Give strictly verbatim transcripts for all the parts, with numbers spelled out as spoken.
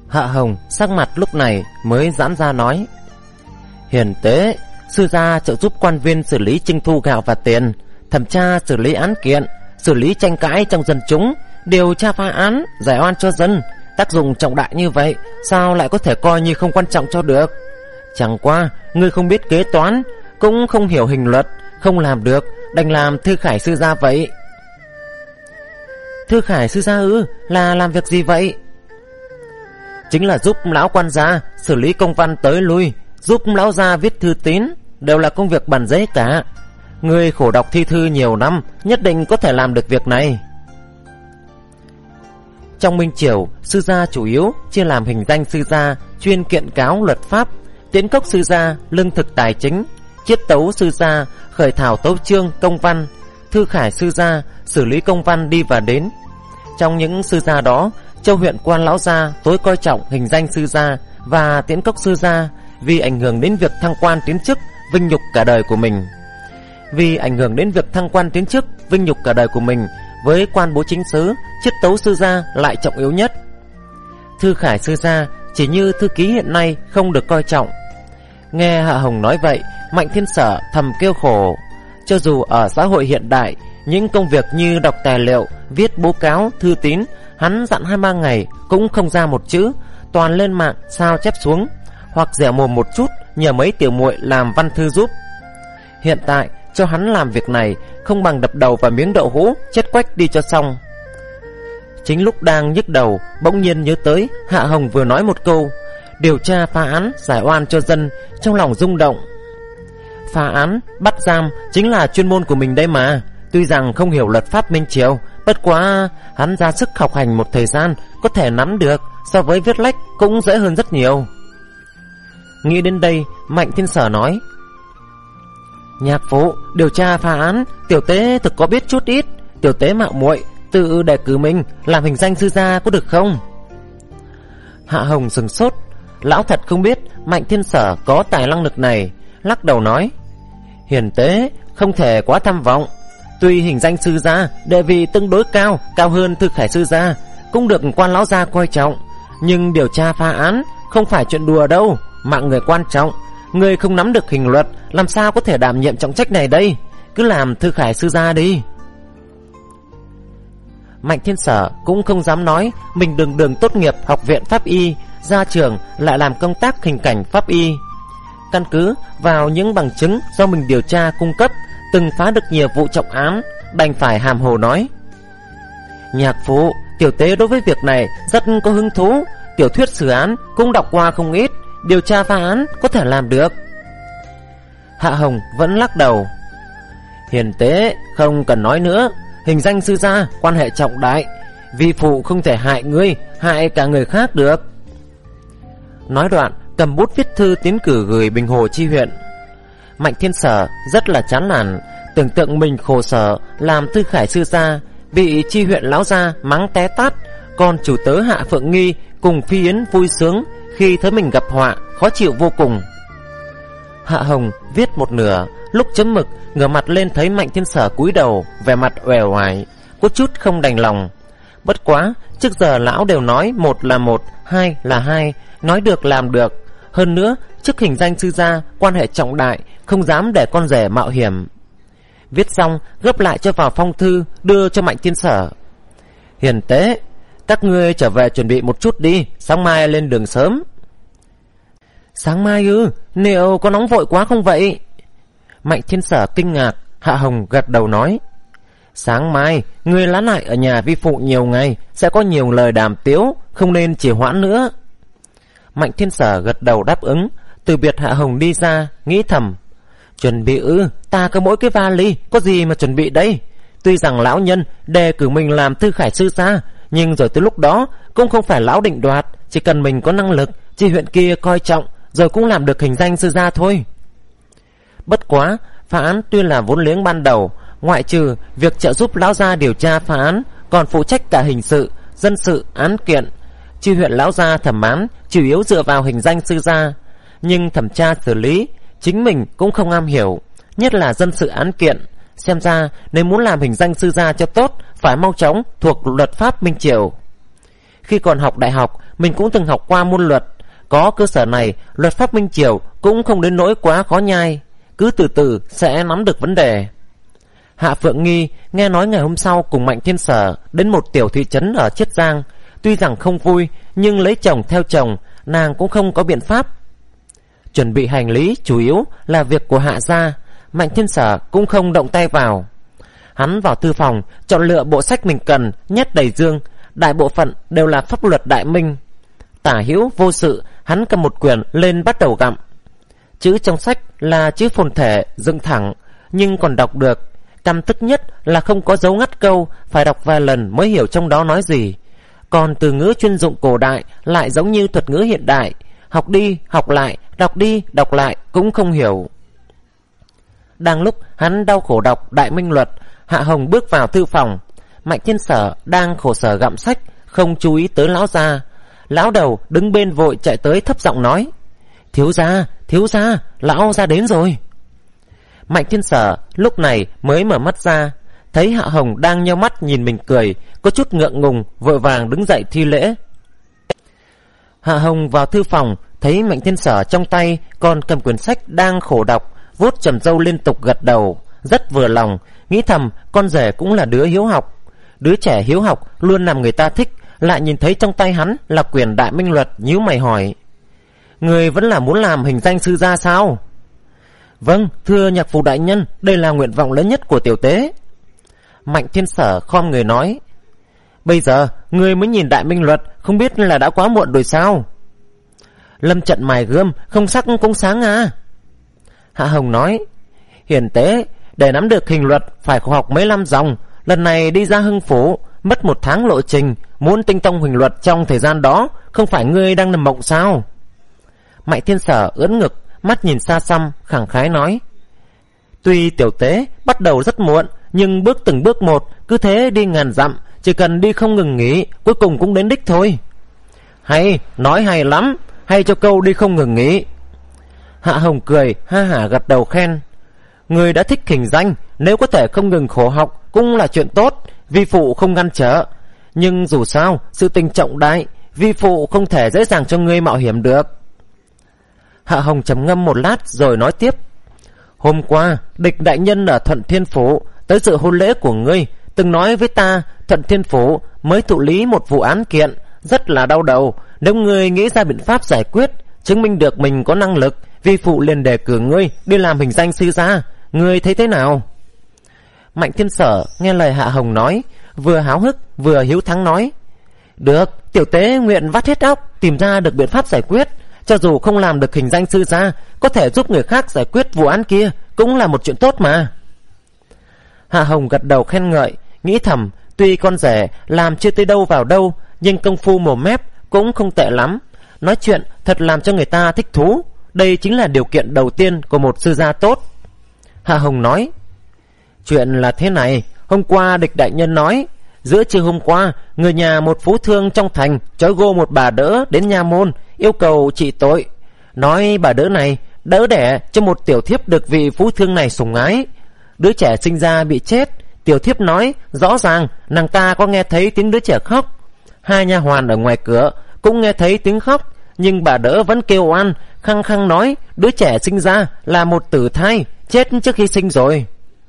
Hạ Hồng sắc mặt lúc này mới giãn ra nói: Hiền tế, sư gia trợ giúp quan viên xử lý trưng thu gạo và tiền, thẩm tra xử lý án kiện, xử lý tranh cãi trong dân chúng, điều tra phá án, giải oan cho dân. Tác dụng trọng đại như vậy, sao lại có thể coi như không quan trọng cho được? Chẳng qua ngươi không biết kế toán, cũng không hiểu hình luật, không làm được, đành làm Thư Khải sư gia vậy. Thư Khải sư gia ư? Là làm việc gì vậy? Chính là giúp lão quan gia xử lý công văn tới lui, giúp lão gia viết thư tín, đều là công việc bản giấy cả. Ngươi khổ đọc thi thư nhiều năm, nhất định có thể làm được việc này. Trong Minh Triều, sư gia chủ yếu chia làm hình danh sư gia chuyên kiện cáo luật pháp, tiễn cốc sư gia lương thực tài chính, chiết tấu sư gia khởi thảo tấu chương công văn, Thư Khải sư gia xử lý công văn đi và đến. Trong những sư gia đó, Châu huyện quan lão gia tối coi trọng hình danh sư gia và tiễn cốc sư gia, vì ảnh hưởng đến việc thăng quan tiến chức, vinh nhục cả đời của mình. Vì ảnh hưởng đến việc thăng quan tiến chức, vinh nhục cả đời của mình, với quan bố chính sứ, chiết tấu sư gia lại trọng yếu nhất. Thư Khải sư gia chỉ như thư ký hiện nay không được coi trọng. Nghe Hạ Hồng nói vậy, Mạnh Thiên Sở thầm kêu khổ. Cho dù ở xã hội hiện đại, những công việc như đọc tài liệu, viết báo cáo, thư tín, hắn dặn hai ba ngày cũng không ra một chữ, toàn lên mạng sao chép xuống, hoặc dẻo mồm một chút nhờ mấy tiểu muội làm văn thư giúp. Hiện tại cho hắn làm việc này không bằng đập đầu vào miếng đậu hũ, chết quách đi cho xong. Chính lúc đang nhức đầu, bỗng nhiên nhớ tới Hạ Hồng vừa nói một câu điều tra phá án giải oan cho dân, trong lòng rung động. Phá án bắt giam chính là chuyên môn của mình đây mà. Tuy rằng không hiểu luật pháp Minh Triều, bất quá hắn ra sức học hành một thời gian, có thể nắm được, so với viết lách cũng dễ hơn rất nhiều. Nghĩ đến đây, Mạnh Thiên Sở nói: Nhạc phụ, điều tra phá án, tiểu tế thực có biết chút ít. Tiểu tế mạo muội tự đề cử mình làm hình danh sư gia có được không? Hạ Hồng sừng sốt, lão thật không biết Mạnh Thiên Sở có tài năng lực này, lắc đầu nói: Hiền tế không thể quá tham vọng. Tuy hình danh sư gia địa vị tương đối cao, cao hơn Thư Khải sư gia, cũng được quan lão gia coi trọng, nhưng điều tra phá án không phải chuyện đùa đâu, mạng người quan trọng. Người không nắm được hình luật, làm sao có thể đảm nhiệm trọng trách này đây? Cứ làm Thư Khải sư gia đi. Mạnh Thiên Sở cũng không dám nói mình đường đường tốt nghiệp học viện pháp y, ra trường lại làm công tác hình cảnh pháp y. Căn cứ vào những bằng chứng do mình điều tra cung cấp, từng phá được nhiều vụ trọng án, đành phải hàm hồ nói: Nhạc phụ, tiểu tế đối với việc này rất có hứng thú, tiểu thuyết xử án cũng đọc qua không ít, điều tra phá án có thể làm được. Hạ Hồng vẫn lắc đầu: Hiền tế không cần nói nữa, hình danh sư gia quan hệ trọng đại, vi phụ không thể hại ngươi, hại cả người khác được. Nói đoạn cầm bút viết thư tiến cử gửi Bình Hồ chi huyện. Mạnh Thiên Sở rất là chán nản, tưởng tượng mình khổ sở làm Thư Khải sư gia, bị chi huyện lão gia mắng té tát, còn chủ tớ Hạ Phượng Nghi cùng Phi Yến vui sướng khi thấy mình gặp họa, khó chịu vô cùng. Hạ Hồng viết một nửa, lúc chấm mực ngửa mặt lên thấy Mạnh Thiên Sở cúi đầu, vẻ mặt uể oải, có chút không đành lòng. Bất quá trước giờ lão đều nói một là một, hai là hai, nói được làm được. Hơn nữa trước hình danh sư gia quan hệ trọng đại, không dám để con rể mạo hiểm. Viết xong gấp lại cho vào phong thư, đưa cho Mạnh Thiên Sở. Hiền tế, các ngươi trở về chuẩn bị một chút đi, sáng mai lên đường sớm. Sáng mai ư? Liệu có nóng vội quá không vậy? Mạnh Thiên Sở kinh ngạc. Hạ Hồng gật đầu nói: Sáng mai ngươi lán lại ở nhà vi phụ nhiều ngày, sẽ có nhiều lời đàm tiếu, không nên trì hoãn nữa. Mạnh Thiên Sở gật đầu đáp ứng. Từ biệt Hạ Hồng đi ra, nghĩ thầm: Chuẩn bị ư? Ta có mỗi cái vali, có gì mà chuẩn bị đây? Tuy rằng lão nhân đề cử mình làm Thư Khải sư gia, nhưng rồi tới lúc đó cũng không phải lão định đoạt, chỉ cần mình có năng lực, chi huyện kia coi trọng, rồi cũng làm được hình danh sư gia thôi. Bất quá phá án tuy là vốn liếng ban đầu, ngoại trừ việc trợ giúp lão gia điều tra phá án, còn phụ trách cả hình sự, dân sự, án kiện. Chi huyện lão gia thẩm án chủ yếu dựa vào hình danh sư gia, nhưng thẩm tra xử lý chính mình cũng không am hiểu, nhất là dân sự án kiện. Xem ra nếu muốn làm hình danh sư gia cho tốt, phải mau chóng thuộc luật pháp Minh Triều. Khi còn học đại học, mình cũng từng học qua môn luật. Có cơ sở này, luật pháp Minh Triều cũng không đến nỗi quá khó nhai. Cứ từ từ sẽ nắm được vấn đề. Hạ Phượng Nghi nghe nói ngày hôm sau cùng Mạnh Thiên Sở đến một tiểu thị trấn ở Chiết Giang. Tuy rằng không vui, nhưng lấy chồng theo chồng, nàng cũng không có biện pháp. Chuẩn bị hành lý chủ yếu là việc của Hạ gia, Mạnh Thiên Sở cũng không động tay vào. Hắn vào thư phòng, chọn lựa bộ sách mình cần, nhét đầy dương. Đại bộ phận đều là pháp luật Đại Minh. Tả hữu vô sự, hắn cầm một quyển lên bắt đầu gặm. Chữ trong sách là chữ phồn thể, dựng thẳng, nhưng còn đọc được. Căm tức nhất là không có dấu ngắt câu, phải đọc vài lần mới hiểu trong đó nói gì. Còn từ ngữ chuyên dụng cổ đại lại giống như thuật ngữ hiện đại, học đi, học lại, đọc đi, đọc lại cũng không hiểu. Đang lúc hắn đau khổ đọc Đại Minh Luật, Hạ Hồng bước vào thư phòng. Mạnh Thiên Sở đang khổ sở gặm sách, không chú ý tới lão gia. Lão đầu đứng bên vội chạy tới thấp giọng nói: Thiếu gia, thiếu gia, lão gia đến rồi. Mạnh Thiên Sở lúc này mới mở mắt ra, thấy Hạ Hồng đang nheo mắt nhìn mình cười, có chút ngượng ngùng, vội vàng đứng dậy thi lễ. Hạ Hồng vào thư phòng, thấy Mạnh Thiên Sở trong tay còn cầm quyển sách đang khổ đọc, vuốt trầm râu liên tục gật đầu, rất vừa lòng, nghĩ thầm con rể cũng là đứa hiếu học. Đứa trẻ hiếu học luôn làm người ta thích, lại nhìn thấy trong tay hắn là quyển Đại Minh Luật, nhíu mày hỏi: Người vẫn là muốn làm hình danh sư gia sao? Vâng, thưa nhạc phụ đại nhân, đây là nguyện vọng lớn nhất của tiểu tế. Mạnh Thiên Sở khom người nói: Bây giờ người mới nhìn Đại Minh Luật, không biết là đã quá muộn rồi sao? Lâm trận mài gươm, không sắc cũng sáng à. Hạ Hồng nói: Hiền tế, để nắm được hình luật phải học mấy năm dòng. Lần này đi ra Hưng Phủ, mất một tháng lộ trình, muốn tinh tông hình luật trong thời gian đó, không phải ngươi đang nằm mộng sao? Mạnh Thiên Sở ưỡn ngực, mắt nhìn xa xăm, khẳng khái nói: Tuy tiểu tế bắt đầu rất muộn, nhưng bước từng bước một, cứ thế đi ngàn dặm, chỉ cần đi không ngừng nghỉ, cuối cùng cũng đến đích thôi. Hay, nói hay lắm, hay cho câu đi không ngừng nghỉ. Hạ Hồng cười ha hả gật đầu khen: Người đã thích hình danh, nếu có thể không ngừng khổ học cũng là chuyện tốt, vi phụ không ngăn trở. Nhưng dù sao, sự tình trọng đại, vi phụ không thể dễ dàng cho ngươi mạo hiểm được. Hạ Hồng trầm ngâm một lát rồi nói tiếp: Hôm qua, địch đại nhân ở Thuận Thiên Phủ tới dự hôn lễ của ngươi, từng nói với ta Thuận Thiên Phủ mới thụ lý một vụ án kiện, rất là đau đầu. Nếu ngươi nghĩ ra biện pháp giải quyết, chứng minh được mình có năng lực, vi phụ liền đề cử ngươi đi làm hình danh sư gia. Ngươi thấy thế nào? Mạnh Thiên Sở nghe lời Hạ Hồng nói, vừa háo hức vừa hiếu thắng nói: Được, tiểu tế nguyện vắt hết óc tìm ra được biện pháp giải quyết. Cho dù không làm được hình danh sư gia, có thể giúp người khác giải quyết vụ án kia cũng là một chuyện tốt mà. Hạ Hồng gật đầu khen ngợi, nghĩ thầm tuy con rể làm chưa tới đâu vào đâu, nhưng công phu mồm mép cũng không tệ lắm, nói chuyện thật làm cho người ta thích thú. Đây chính là điều kiện đầu tiên của một sư gia tốt. Hạ Hồng nói: Chuyện là thế này, hôm qua địch đại nhân nói, giữa trưa hôm qua, người nhà một phú thương trong thành trói gô một bà đỡ đến nha môn, yêu cầu trị tội. Nói bà đỡ này đỡ đẻ cho một tiểu thiếp được vị phú thương này sủng ái. Đứa trẻ sinh ra bị chết, tiểu thiếp nói rõ ràng nàng ta có nghe thấy tiếng đứa trẻ khóc. Hai nha hoàn ở ngoài cửa cũng nghe thấy tiếng khóc, nhưng bà đỡ vẫn kêu oan, khăng khăng nói đứa trẻ sinh ra là một tử thai, chết trước khi sinh rồi.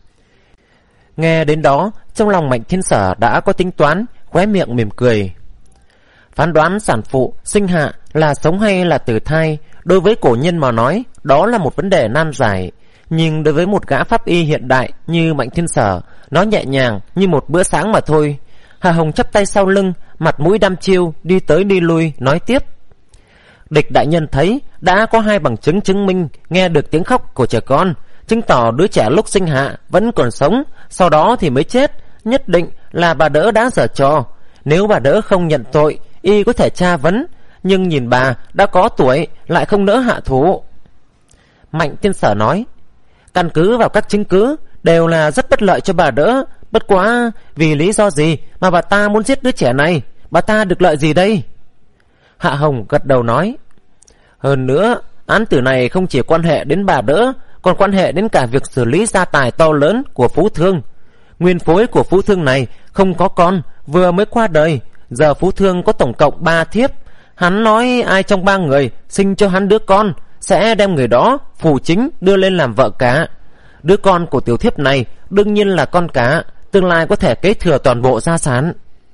Nghe đến đó, trong lòng Mạnh Thiên Sở đã có tính toán, khóe miệng mỉm cười. Phán đoán sản phụ sinh hạ là sống hay là tử thai, đối với cổ nhân mà nói, đó là một vấn đề nan giải. Nhưng đối với một gã pháp y hiện đại như Mạnh Thiên Sở, nó nhẹ nhàng như một bữa sáng mà thôi. Hà Hồng chắp tay sau lưng, mặt mũi đăm chiêu, đi tới đi lui, nói tiếp: Địch đại nhân thấy đã có hai bằng chứng chứng minh nghe được tiếng khóc của trẻ con, chứng tỏ đứa trẻ lúc sinh hạ vẫn còn sống, sau đó thì mới chết. Nhất định là bà đỡ đã giở trò. Nếu bà đỡ không nhận tội, y có thể tra vấn, nhưng nhìn bà đã có tuổi, lại không nỡ hạ thủ. Mạnh Thiên Sở nói: Căn cứ vào các chứng cứ đều là rất bất lợi cho bà đỡ. Bất quá vì lý do gì mà bà ta muốn giết đứa trẻ này? Bà ta được lợi gì đây? Hạ Hồng gật đầu nói: Hơn nữa, án tử này không chỉ quan hệ đến bà đỡ, còn quan hệ đến cả việc xử lý gia tài to lớn của phú thương. Nguyên phối của phú thương này không có con, vừa mới qua đời, Giờ Phú Thương có tổng cộng ba thiếp. Hắn nói ai trong ba người sinh cho hắn đứa con sẽ đem người đó phù chính đưa lên làm vợ cả. Đứa con của tiểu thiếp này đương nhiên là con cả, tương lai có thể kế thừa toàn bộ gia sản.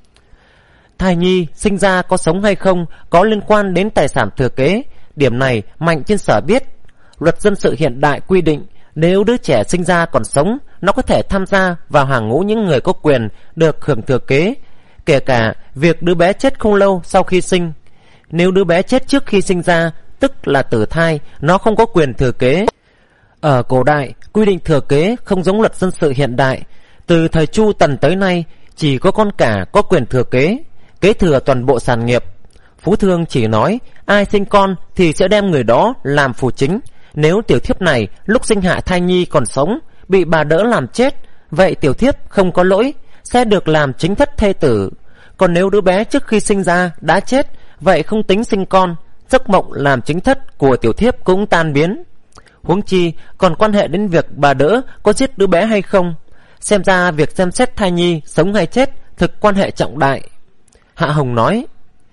Thai nhi sinh ra có sống hay không có liên quan đến tài sản thừa kế. Điểm này Mạnh Thiên Sở biết. Luật dân sự hiện đại quy định nếu đứa trẻ sinh ra còn sống, nó có thể tham gia vào hàng ngũ những người có quyền được hưởng thừa kế, kể cả việc đứa bé chết không lâu sau khi sinh. Nếu đứa bé chết trước khi sinh ra, tức là tử thai, nó không có quyền thừa kế. Ở cổ đại, quy định thừa kế không giống luật dân sự hiện đại. Từ thời Chu Tần tới nay, chỉ có con cả có quyền thừa kế, kế thừa toàn bộ sản nghiệp. Phú Thương chỉ nói ai sinh con thì sẽ đem người đó làm phù chính. Nếu tiểu thiếp này lúc sinh hạ thai nhi còn sống, bị bà đỡ làm chết, vậy tiểu thiếp không có lỗi, sẽ được làm chính thất thê tử. Còn nếu đứa bé trước khi sinh ra đã chết, vậy không tính sinh con, giấc mộng làm chính thất của tiểu thiếp cũng tan biến. Huống chi còn quan hệ đến việc bà đỡ có giết đứa bé hay không. Xem ra việc xem xét thai nhi sống hay chết thực quan hệ trọng đại. Hạ Hồng nói,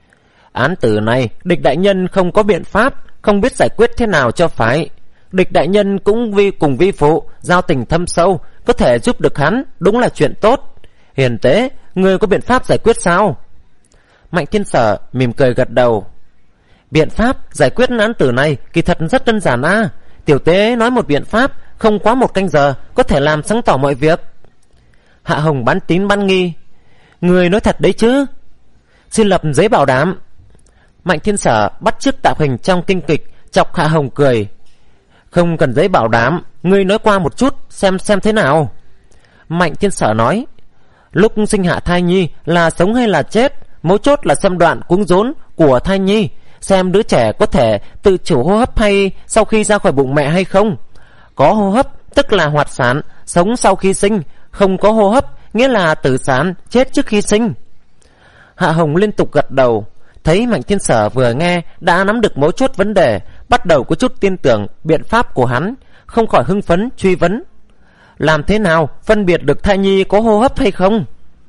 án tử này Địch đại nhân không có biện pháp, không biết giải quyết thế nào cho phải. Địch đại nhân cũng vì cùng vi phụ giao tình thâm sâu, có thể giúp được hắn, đúng là chuyện tốt. Hiền tế, ngươi có biện pháp giải quyết sao? Mạnh Thiên Sở mỉm cười gật đầu. Biện pháp giải quyết án tử này kỳ thật rất đơn giản à. Tiểu tế nói một biện pháp, không quá một canh giờ có thể làm sáng tỏ mọi việc. Hạ Hồng bán tín bán nghi. Người nói thật đấy chứ? Xin lập giấy bảo đảm. Mạnh Thiên Sở bắt chước tạo hình trong kinh kịch, chọc Hạ Hồng cười. Không cần giấy bảo đảm, ngươi nói qua một chút xem xem thế nào. Mạnh Thiên Sở nói, lúc sinh hạ thai nhi là sống hay là chết, mấu chốt là xem đoạn cuống rốn của thai nhi, xem đứa trẻ có thể tự chủ hô hấp hay sau khi ra khỏi bụng mẹ hay không. Có hô hấp tức là hoạt sản, sống sau khi sinh. Không có hô hấp nghĩa là tử sản, chết trước khi sinh. Hạ Hồng liên tục gật đầu. Thấy Mạnh Thiên Sở vừa nghe đã nắm được mấu chốt vấn đề, bắt đầu có chút tin tưởng biện pháp của hắn, không khỏi hưng phấn truy vấn. Làm thế nào phân biệt được thai nhi có hô hấp hay không?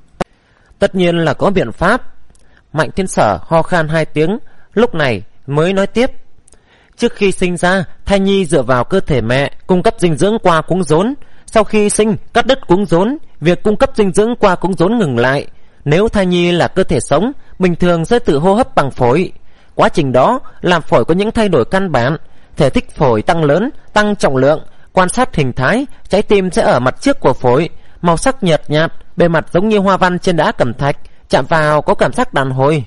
Tất nhiên là có biện pháp. Mạnh Thiên Sở ho khan hai tiếng, lúc này mới nói tiếp. Trước khi sinh ra, thai nhi dựa vào cơ thể mẹ cung cấp dinh dưỡng qua cuống rốn. Sau khi sinh, cắt đứt cuống rốn, việc cung cấp dinh dưỡng qua cuống rốn ngừng lại. Nếu thai nhi là cơ thể sống, bình thường sẽ tự hô hấp bằng phổi. Quá trình đó làm phổi có những thay đổi căn bản. Thể tích phổi tăng lớn, tăng trọng lượng. Quan sát hình thái, trái tim sẽ ở mặt trước của phổi, màu sắc nhợt nhạt, bề mặt giống như hoa văn trên đá cẩm thạch, chạm vào có cảm giác đàn hồi.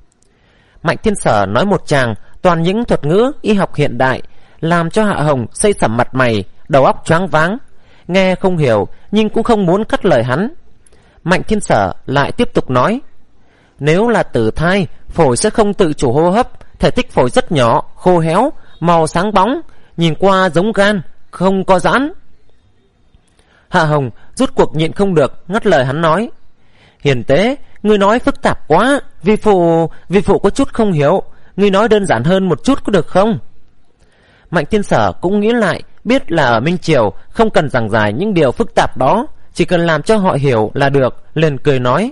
Mạnh Thiên Sở nói một tràng toàn những thuật ngữ y học hiện đại, làm cho Hạ Hồng xây sẩm mặt mày, đầu óc choáng váng. Nghe không hiểu nhưng cũng không muốn cắt lời hắn. Mạnh Thiên Sở lại tiếp tục nói, nếu là tử thai, phổi sẽ không tự chủ hô hấp, thể tích phổi rất nhỏ, khô héo, màu sáng bóng, nhìn qua giống gan, không có giãn. Hạ Hồng rút cuộc nhịn không được, ngắt lời hắn nói, Hiền tế, ngươi nói phức tạp quá, vi phụ vi phụ có chút không hiểu, ngươi nói đơn giản hơn một chút có được không? Mạnh Thiên Sở cũng nghĩ lại, biết là ở Minh Triều không cần giảng giải những điều phức tạp đó, chỉ cần làm cho họ hiểu là được, liền cười nói,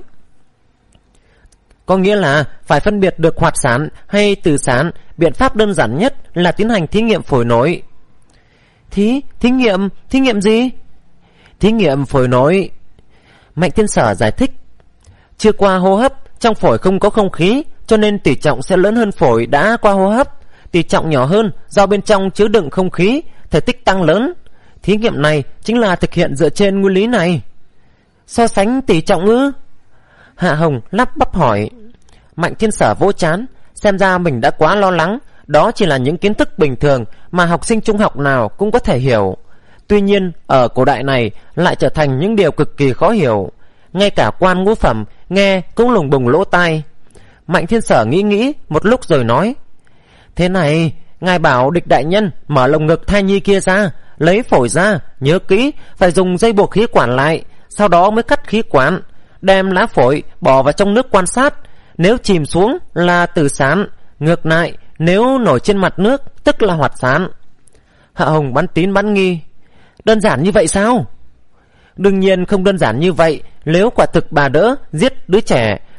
có nghĩa là phải phân biệt được hoạt sản hay tử sản, biện pháp đơn giản nhất là tiến hành thí nghiệm phổi nổi. Thí, thí nghiệm, thí nghiệm gì? Thí nghiệm phổi nổi. Mạnh Thiên Sở giải thích, chưa qua hô hấp, trong phổi không có không khí, cho nên tỷ trọng sẽ lớn hơn phổi đã qua hô hấp. Tỷ trọng nhỏ hơn do bên trong chứa đựng không khí, thể tích tăng lớn. Thí nghiệm này chính là thực hiện dựa trên nguyên lý này. So sánh tỷ trọng ư? Hạ Hồng lắp bắp hỏi. Mạnh Thiên Sở vỗ trán, xem ra mình đã quá lo lắng. Đó chỉ là những kiến thức bình thường mà học sinh trung học nào cũng có thể hiểu. Tuy nhiên ở cổ đại này lại trở thành những điều cực kỳ khó hiểu. Ngay cả quan ngũ phẩm nghe cũng lùng bùng lỗ tai. Mạnh Thiên Sở nghĩ nghĩ một lúc rồi nói, thế này, ngài bảo Địch đại nhân mở lồng ngực thai nhi kia ra, lấy phổi ra, nhớ kỹ phải dùng dây buộc khí quản lại, sau đó mới cắt khí quản, đem lá phổi bỏ vào trong nước quan sát. Nếu chìm xuống là tử sản, ngược lại nếu nổi trên mặt nước tức là hoạt sản. Hạ Hồng bán tín bán nghi, đơn giản như vậy sao? Đương nhiên không đơn giản như vậy. Nếu quả thực bà đỡ giết đứa trẻ,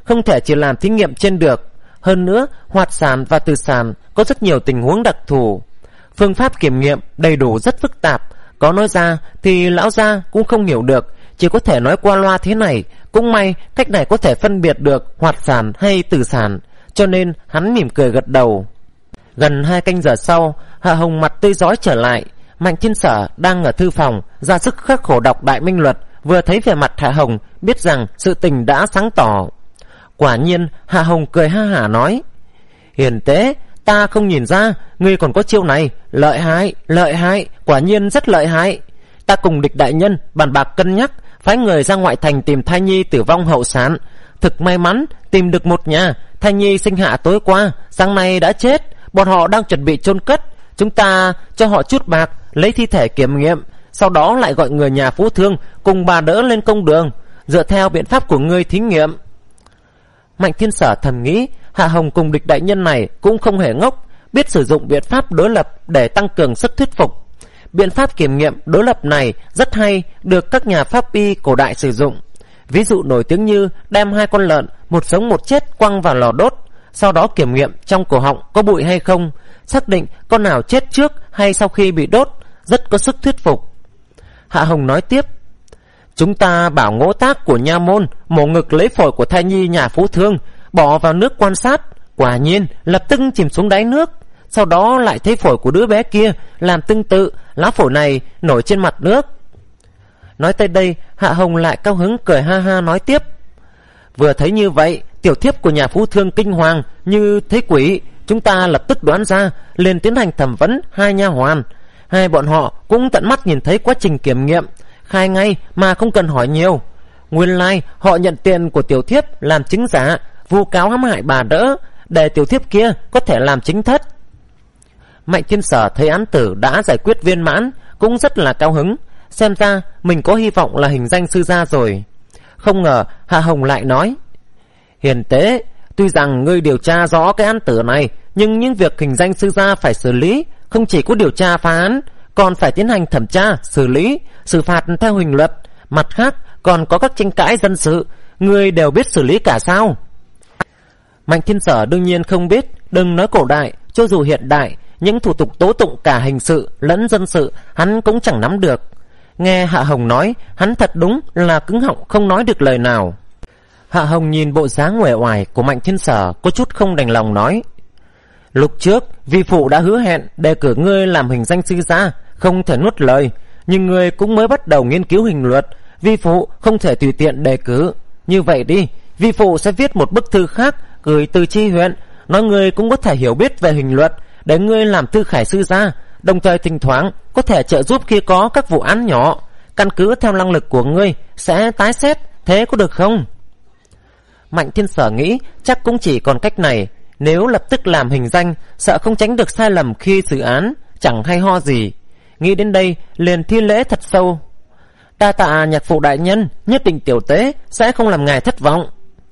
không thể chỉ làm thí nghiệm trên được. Hơn nữa, hoạt sản và từ sản có rất nhiều tình huống đặc thù. Phương pháp kiểm nghiệm đầy đủ rất phức tạp, có nói ra thì lão gia cũng không hiểu được, chỉ có thể nói qua loa thế này. Cũng may cách này có thể phân biệt được hoạt sản hay từ sản, cho nên hắn mỉm cười gật đầu. Gần hai canh giờ sau, Hạ Hồng mặt tươi rói trở lại. Mạnh Thiên Sở đang ở thư phòng ra sức khắc khổ đọc Đại Minh Luật, vừa thấy vẻ mặt Hạ Hồng biết rằng sự tình đã sáng tỏ. Quả nhiên Hạ Hồng cười ha hả nói: Hiền tế, ta không nhìn ra ngươi còn có chiêu này. Lợi hại, lợi hại, quả nhiên rất lợi hại. Ta cùng Địch đại nhân bàn bạc cân nhắc, phái người ra ngoại thành tìm thai nhi tử vong hậu sản. Thực may mắn tìm được một nhà. Thai nhi sinh hạ tối qua, sáng nay đã chết. Bọn họ đang chuẩn bị chôn cất. Chúng ta cho họ chút bạc, lấy thi thể kiểm nghiệm, sau đó lại gọi người nhà Phú Thương cùng bà đỡ lên công đường, dựa theo biện pháp của ngươi thí nghiệm. Mạnh Thiên Sở thầm nghĩ, Hạ Hồng cùng Địch đại nhân này cũng không hề ngốc, biết sử dụng biện pháp đối lập để tăng cường sức thuyết phục. Biện pháp kiểm nghiệm đối lập này rất hay, được các nhà pháp y cổ đại sử dụng. Ví dụ nổi tiếng như đem hai con lợn, một sống một chết quăng vào lò đốt, sau đó kiểm nghiệm trong cổ họng có bụi hay không, xác định con nào chết trước hay sau khi bị đốt, rất có sức thuyết phục. Hạ Hồng nói tiếp: Chúng ta bảo Ngỗ Tác của nha môn mổ ngực lấy phổi của thai nhi nhà Phú Thương, bỏ vào nước quan sát. Quả nhiên lập tức chìm xuống đáy nước. Sau đó lại thấy phổi của đứa bé kia làm tương tự, lá phổi này nổi trên mặt nước. Nói tới đây, Hạ Hồng lại cao hứng cười ha ha nói tiếp: Vừa thấy như vậy, tiểu thiếp của nhà Phú Thương kinh hoàng như thấy quỷ. Chúng ta lập tức đoán ra, liền tiến hành thẩm vấn hai nha hoàn. Hai bọn họ cũng tận mắt nhìn thấy quá trình kiểm nghiệm, khai ngay mà không cần hỏi nhiều. Nguyên lai like, họ nhận tiền của tiểu thiếp làm chứng giả, vu cáo hãm hại bà đỡ, để tiểu thiếp kia có thể làm chính thất. Mạnh Thiên Sở thấy án tử đã giải quyết viên mãn, cũng rất là cao hứng. Xem ra mình có hy vọng là hình danh sư gia rồi. Không ngờ Hạ Hồng lại nói: Hiền tế, tuy rằng ngươi điều tra rõ cái án tử này, nhưng những việc hình danh sư gia phải xử lý không chỉ có điều tra phá án, còn phải tiến hành thẩm tra, xử lý, xử phạt theo hình luật. Mặt khác còn có các tranh cãi dân sự, ngươi đều biết xử lý cả sao? Mạnh Thiên Sở đương nhiên không biết. Đừng nói cổ đại, cho dù hiện đại, những thủ tục tố tụng cả hình sự lẫn dân sự hắn cũng chẳng nắm được. Nghe Hạ Hồng nói, hắn thật đúng là cứng họng không nói được lời nào. Hạ Hồng nhìn bộ dáng uể oải của Mạnh Thiên Sở, có chút không đành lòng nói: Lúc trước vi phụ đã hứa hẹn đề cử ngươi làm hình danh sư gia, không thể nuốt lời. Nhưng ngươi cũng mới bắt đầu nghiên cứu hình luật, vi phụ không thể tùy tiện đề cử. Như vậy đi, vi phụ sẽ viết một bức thư khác gửi từ chi huyện, nói ngươi cũng có thể hiểu biết về hình luật, để ngươi làm tư khải sư gia, đồng thời thỉnh thoảng có thể trợ giúp khi có các vụ án nhỏ. Căn cứ theo năng lực của ngươi sẽ tái xét, thế có được không? Mạnh Thiên Sở nghĩ chắc cũng chỉ còn cách này. Nếu lập tức làm hình danh, sợ không tránh được sai lầm khi xử án, chẳng hay ho gì. Nghĩ đến đây liền thi lễ thật sâu: Đa tạ nhạc phụ đại nhân, nhất định tiểu tế sẽ không làm ngài thất vọng.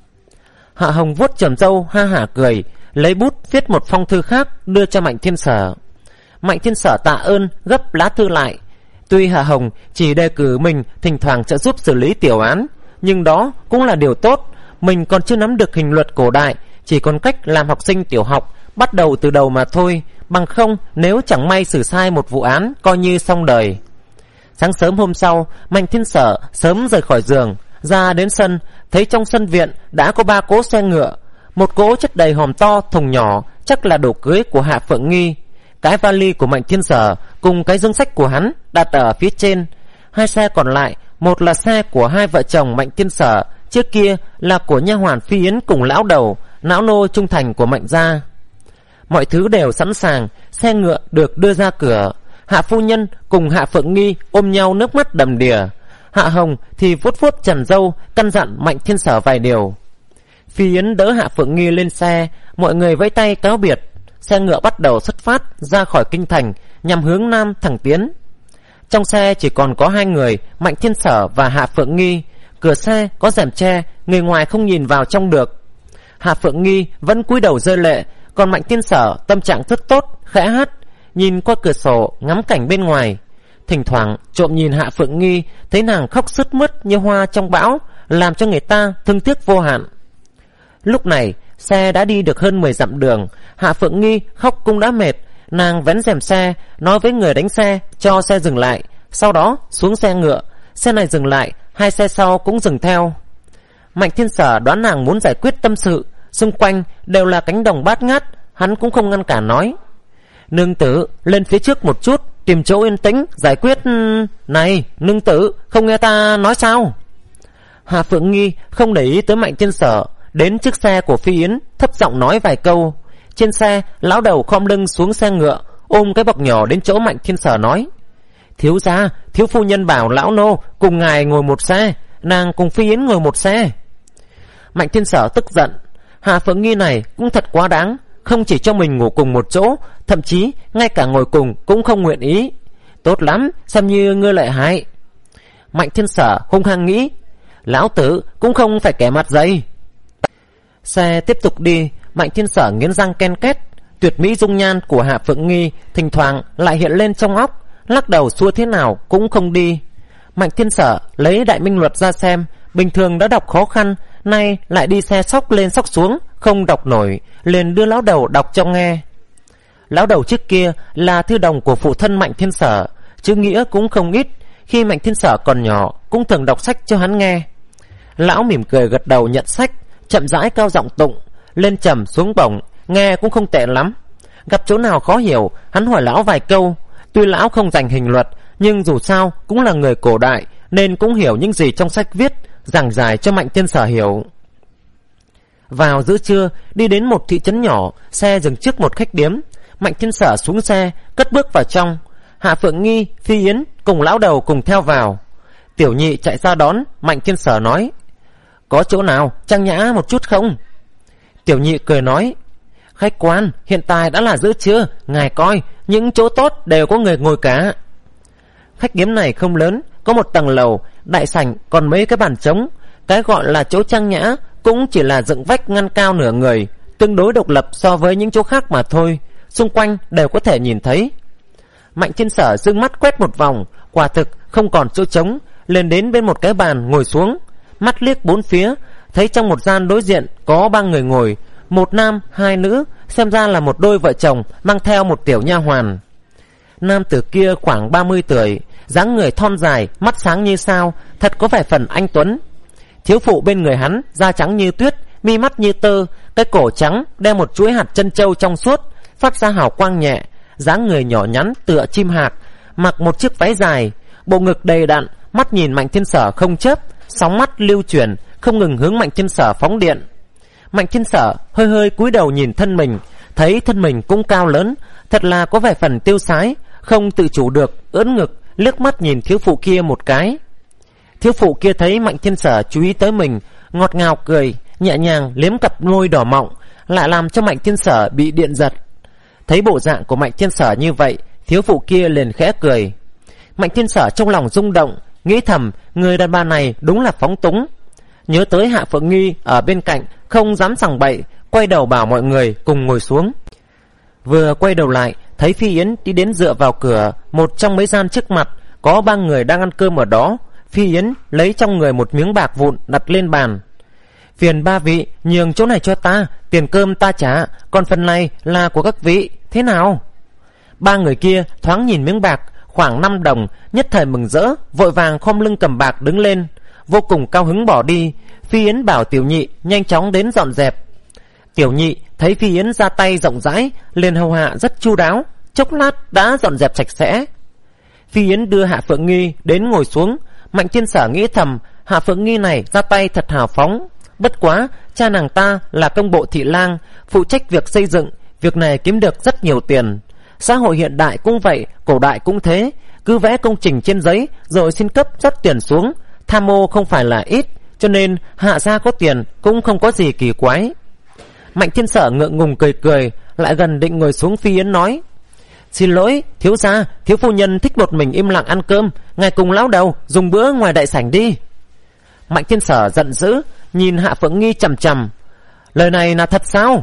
Hạ Hồng vuốt tròm râu ha hả cười, lấy bút viết một phong thư khác đưa cho Mạnh Thiên Sở. Mạnh Thiên Sở tạ ơn, gấp lá thư lại. Tuy Hạ Hồng chỉ đề cử mình thỉnh thoảng trợ giúp xử lý tiểu án, nhưng đó cũng là điều tốt. Mình còn chưa nắm được hình luật cổ đại, chỉ còn cách làm học sinh tiểu học, bắt đầu từ đầu mà thôi. Bằng không, nếu chẳng may xử sai một vụ án, coi như xong đời. Sáng sớm hôm sau, Mạnh Thiên Sở sớm rời khỏi giường, ra đến sân, thấy trong sân viện đã có ba cỗ xe ngựa. Một cỗ chất đầy hòm to, thùng nhỏ, chắc là đồ cưới của Hạ Phượng Nghi. Cái vali của Mạnh Thiên Sở cùng cái dương sách của hắn đặt ở phía trên. Hai xe còn lại, một là xe của hai vợ chồng Mạnh Thiên Sở, trước kia là của nha hoàn Phi Yến cùng lão đầu, não nô trung thành của Mạnh gia. Mọi thứ đều sẵn sàng, xe ngựa được đưa ra cửa. Hạ phu nhân cùng Hạ Phượng Nghi ôm nhau nước mắt đầm đìa. Hạ Hồng thì vuốt vuốt trần râu, căn dặn Mạnh Thiên Sở vài điều. Phi Yến đỡ Hạ Phượng Nghi lên xe, mọi người vẫy tay cáo biệt. Xe ngựa bắt đầu xuất phát ra khỏi kinh thành, nhằm hướng nam thẳng tiến. Trong xe chỉ còn có hai người, Mạnh Thiên Sở và Hạ Phượng Nghi. Cửa xe có rèm tre, người ngoài không nhìn vào trong được. Hạ Phượng Nghi vẫn cúi đầu rơi lệ, còn Mạnh Thiên Sở tâm trạng rất tốt, khẽ hát, nhìn qua cửa sổ ngắm cảnh bên ngoài. Thỉnh thoảng trộm nhìn Hạ Phượng Nghi, thấy nàng khóc sướt mướt như hoa trong bão, làm cho người ta thương tiếc vô hạn. Lúc này xe đã đi được hơn mười dặm đường. Hạ Phượng Nghi khóc cũng đã mệt. Nàng vén rèm xe, nói với người đánh xe cho xe dừng lại, sau đó xuống xe ngựa. Xe này dừng lại, hai xe sau cũng dừng theo. Mạnh Thiên Sở đoán nàng muốn giải quyết tâm sự, xung quanh đều là cánh đồng bát ngát, hắn cũng không ngăn cản, nói: Nương tử, lên phía trước một chút, tìm chỗ yên tĩnh giải quyết. Này nương tử, không nghe ta nói sao? Hạ Phượng Nghi không để ý tới Mạnh Thiên Sở, đến trước xe của Phi Yến, thấp giọng nói vài câu. Trên xe, lão đầu khom lưng xuống xe ngựa, ôm cái bọc nhỏ đến chỗ Mạnh Thiên Sở, nói: Thiếu gia, thiếu phu nhân bảo lão nô cùng ngài ngồi một xe, nàng cùng Phi Yến ngồi một xe. Mạnh Thiên Sở tức giận, Hạ Phượng Nghi này cũng thật quá đáng, không chỉ cho mình ngủ cùng một chỗ, thậm chí ngay cả ngồi cùng cũng không nguyện ý. Tốt lắm, xem như ngươi lợi hại. Mạnh Thiên Sở hung hăng nghĩ, lão tử cũng không phải kẻ mặt dày. Xe tiếp tục đi, Mạnh Thiên Sở nghiến răng ken két. Tuyệt mỹ dung nhan của Hạ Phượng Nghi thỉnh thoảng lại hiện lên trong óc, lắc đầu xua thế nào cũng không đi. Mạnh Thiên Sở lấy Đại Minh Luật ra xem, bình thường đã đọc khó khăn, nay lại đi xe sóc lên sóc xuống, không đọc nổi, liền đưa lão đầu đọc cho nghe. Lão đầu trước kia là thư đồng của phụ thân Mạnh Thiên Sở, chữ nghĩa cũng không ít. Khi Mạnh Thiên Sở còn nhỏ cũng thường đọc sách cho hắn nghe. Lão mỉm cười gật đầu nhận sách, chậm rãi cao giọng tụng, lên trầm xuống bổng, nghe cũng không tệ lắm. Gặp chỗ nào khó hiểu, hắn hỏi lão vài câu. Tuy lão không dành hình luật, nhưng dù sao cũng là người cổ đại, nên cũng hiểu những gì trong sách viết, giảng giải cho Mạnh Thiên Sở hiểu. Vào giữa trưa, đi đến một thị trấn nhỏ, xe dừng trước một khách điếm. Mạnh Thiên Sở xuống xe, cất bước vào trong. Hạ Phượng Nghi, Phi Yến cùng lão đầu cùng theo vào. Tiểu nhị chạy ra đón, Mạnh Thiên Sở nói: Có chỗ nào trang nhã một chút không? Tiểu nhị cười nói: Khách quan, hiện tại đã là giữa trưa, ngài coi, những chỗ tốt đều có người ngồi cả. Khách điếm này không lớn, có một tầng lầu, đại sảnh còn mấy cái bàn trống. Cái gọi là chỗ trang nhã cũng chỉ là dựng vách ngăn cao nửa người, tương đối độc lập so với những chỗ khác mà thôi, xung quanh đều có thể nhìn thấy. Mạnh Thiên Sở dương mắt quét một vòng, quả thực không còn chỗ trống, lên đến bên một cái bàn ngồi xuống, mắt liếc bốn phía, thấy trong một gian đối diện có ba người ngồi, một nam hai nữ, xem ra là một đôi vợ chồng mang theo một tiểu nha hoàn. Nam tử kia khoảng ba mươi tuổi, dáng người thon dài, mắt sáng như sao, thật có vẻ phần anh tuấn. Thiếu phụ bên người hắn da trắng như tuyết, mi mắt như tơ, cái cổ trắng đeo một chuỗi hạt chân châu trong suốt, phát ra hào quang nhẹ, dáng người nhỏ nhắn tựa chim hạc, mặc một chiếc váy dài, bộ ngực đầy đặn, mắt nhìn Mạnh Thiên Sở không chớp, sóng mắt lưu chuyển, không ngừng hướng Mạnh Thiên Sở phóng điện. Mạnh Thiên Sở hơi hơi cúi đầu nhìn thân mình, thấy thân mình cũng cao lớn, thật là có vẻ phần tiêu sái, không tự chủ được ưỡn ngực, liếc mắt nhìn thiếu phụ kia một cái. Thiếu phụ kia thấy Mạnh Thiên Sở chú ý tới mình, ngọt ngào cười, nhẹ nhàng liếm cặp môi đỏ mọng, lại làm cho Mạnh Thiên Sở bị điện giật. Thấy bộ dạng của Mạnh Thiên Sở như vậy, thiếu phụ kia liền khẽ cười. Mạnh Thiên Sở trong lòng rung động, nghĩ thầm người đàn bà này đúng là phóng túng. Nhớ tới Hạ Phượng Nghi ở bên cạnh, không dám sằng bậy, quay đầu bảo mọi người cùng ngồi xuống. Vừa quay đầu lại, thấy Phi Yến đi đến dựa vào cửa một trong mấy gian trước mặt, có ba người đang ăn cơm ở đó. Phi Yến lấy trong người một miếng bạc vụn đặt lên bàn. Phiền ba vị nhường chỗ này cho ta, tiền cơm ta trả, còn phần này là của các vị, thế nào? Ba người kia thoáng nhìn miếng bạc khoảng năm đồng, nhất thời mừng rỡ, vội vàng khom lưng cầm bạc đứng lên, vô cùng cao hứng bỏ đi. Phi Yến bảo Tiểu nhị nhanh chóng đến dọn dẹp. Tiểu nhị thấy Phi Yến ra tay rộng rãi, liền hầu hạ rất chu đáo, chốc lát đã dọn dẹp sạch sẽ. Phi Yến đưa Hạ Phượng Nghi đến ngồi xuống. Mạnh Thiên Sở nghĩ thầm, Hạ Phượng Nghi này ra tay thật hào phóng. Bất quá cha nàng ta là công bộ thị lang, phụ trách việc xây dựng, việc này kiếm được rất nhiều tiền. Xã hội hiện đại cũng vậy, cổ đại cũng thế, cứ vẽ công trình trên giấy rồi xin cấp rất tiền xuống, tham ô không phải là ít, cho nên Hạ gia có tiền cũng không có gì kỳ quái. Mạnh Thiên Sở ngượng ngùng cười cười, lại gần định ngồi xuống. Phi Yến nói: Xin lỗi thiếu gia, thiếu phu nhân thích một mình im lặng ăn cơm, ngài cùng lão đầu dùng bữa ngoài đại sảnh đi. Mạnh Thiên Sở giận dữ, nhìn Hạ Phượng Nghi chằm chằm. Lời này là thật sao?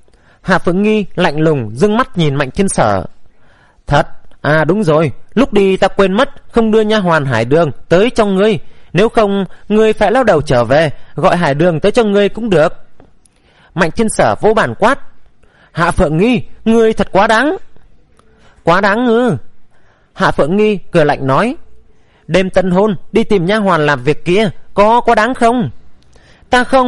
Hạ Phượng Nghi lạnh lùng dương mắt nhìn Mạnh Thiên Sở. Thật? À đúng rồi, lúc đi ta quên mất không đưa nha hoàn Hải Đường tới cho ngươi, nếu không ngươi phải lao đầu trở về, gọi Hải Đường tới cho ngươi cũng được. Mạnh Thiên Sở vỗ bàn quát: Hạ Phượng Nghi, ngươi thật quá đáng. Quá đáng ư? Hạ Phượng Nghi cười lạnh nói: Đêm tân hôn đi tìm nha hoàn làm việc kia, có quá đáng không? Ta không...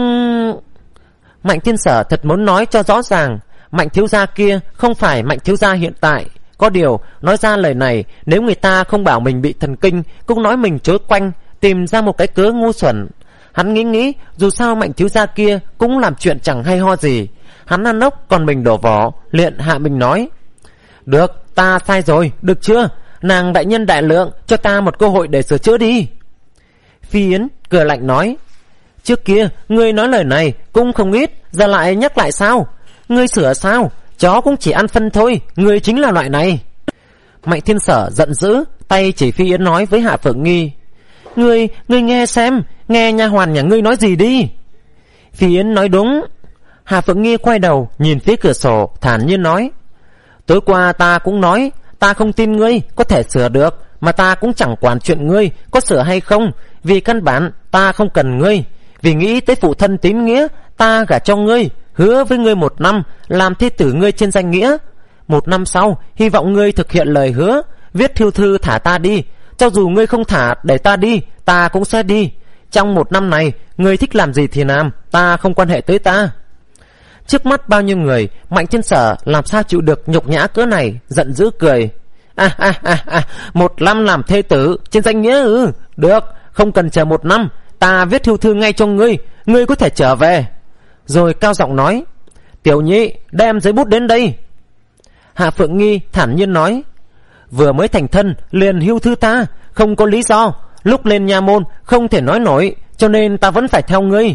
Mạnh Thiên Sở thật muốn nói cho rõ ràng, Mạnh thiếu gia kia không phải Mạnh thiếu gia hiện tại. Có điều nói ra lời này, nếu người ta không bảo mình bị thần kinh, cũng nói mình chối quanh, tìm ra một cái cớ ngu xuẩn. Hắn nghĩ nghĩ, dù sao Mạnh thiếu gia kia cũng làm chuyện chẳng hay ho gì. Hắn ăn ốc còn mình đổ vỏ, liền hạ mình nói: Được, ta sai rồi, được chưa? Nàng đại nhân đại lượng, cho ta một cơ hội để sửa chữa đi. Phi Yến cười lạnh nói: Trước kia ngươi nói lời này cũng không ít, giờ lại nhắc lại sao? Ngươi sửa sao? Chó cũng chỉ ăn phân thôi, ngươi chính là loại này. Mạnh Thiên Sở giận dữ, tay chỉ Phi Yến nói với Hạ Phượng Nghi: Ngươi, ngươi nghe xem, nghe nha hoàn nhà ngươi nói gì đi. Phi Yến nói đúng. Hạ Phượng Nghi quay đầu nhìn phía cửa sổ, thản nhiên nói: Tối qua ta cũng nói, ta không tin ngươi có thể sửa được, mà ta cũng chẳng quản chuyện ngươi có sửa hay không, vì căn bản ta không cần ngươi. Vì nghĩ tới phụ thân tín nghĩa, ta gả cho ngươi, hứa với ngươi một năm làm thê tử ngươi trên danh nghĩa. Một năm sau hy vọng ngươi thực hiện lời hứa, viết thư thư thả ta đi. Cho dù ngươi không thả để ta đi, ta cũng sẽ đi. Trong một năm này ngươi thích làm gì thì làm, ta không quan hệ tới ta. Trước mắt bao nhiêu người, Mạnh Thiên Sở làm sao chịu được nhục nhã cỡ này, giận dữ cười: À, à, à, à, một năm làm thê tử trên danh nghĩa ư? Ừ, được, không cần chờ một năm, ta viết thư thư ngay cho ngươi, ngươi có thể trở về. Rồi cao giọng nói: Tiểu nhị, đem giấy bút đến đây. Hạ Phượng Nghi thản nhiên nói: Vừa mới thành thân liền hưu thư ta, không có lý do. Lúc lên nha môn không thể nói nổi, cho nên ta vẫn phải theo ngươi.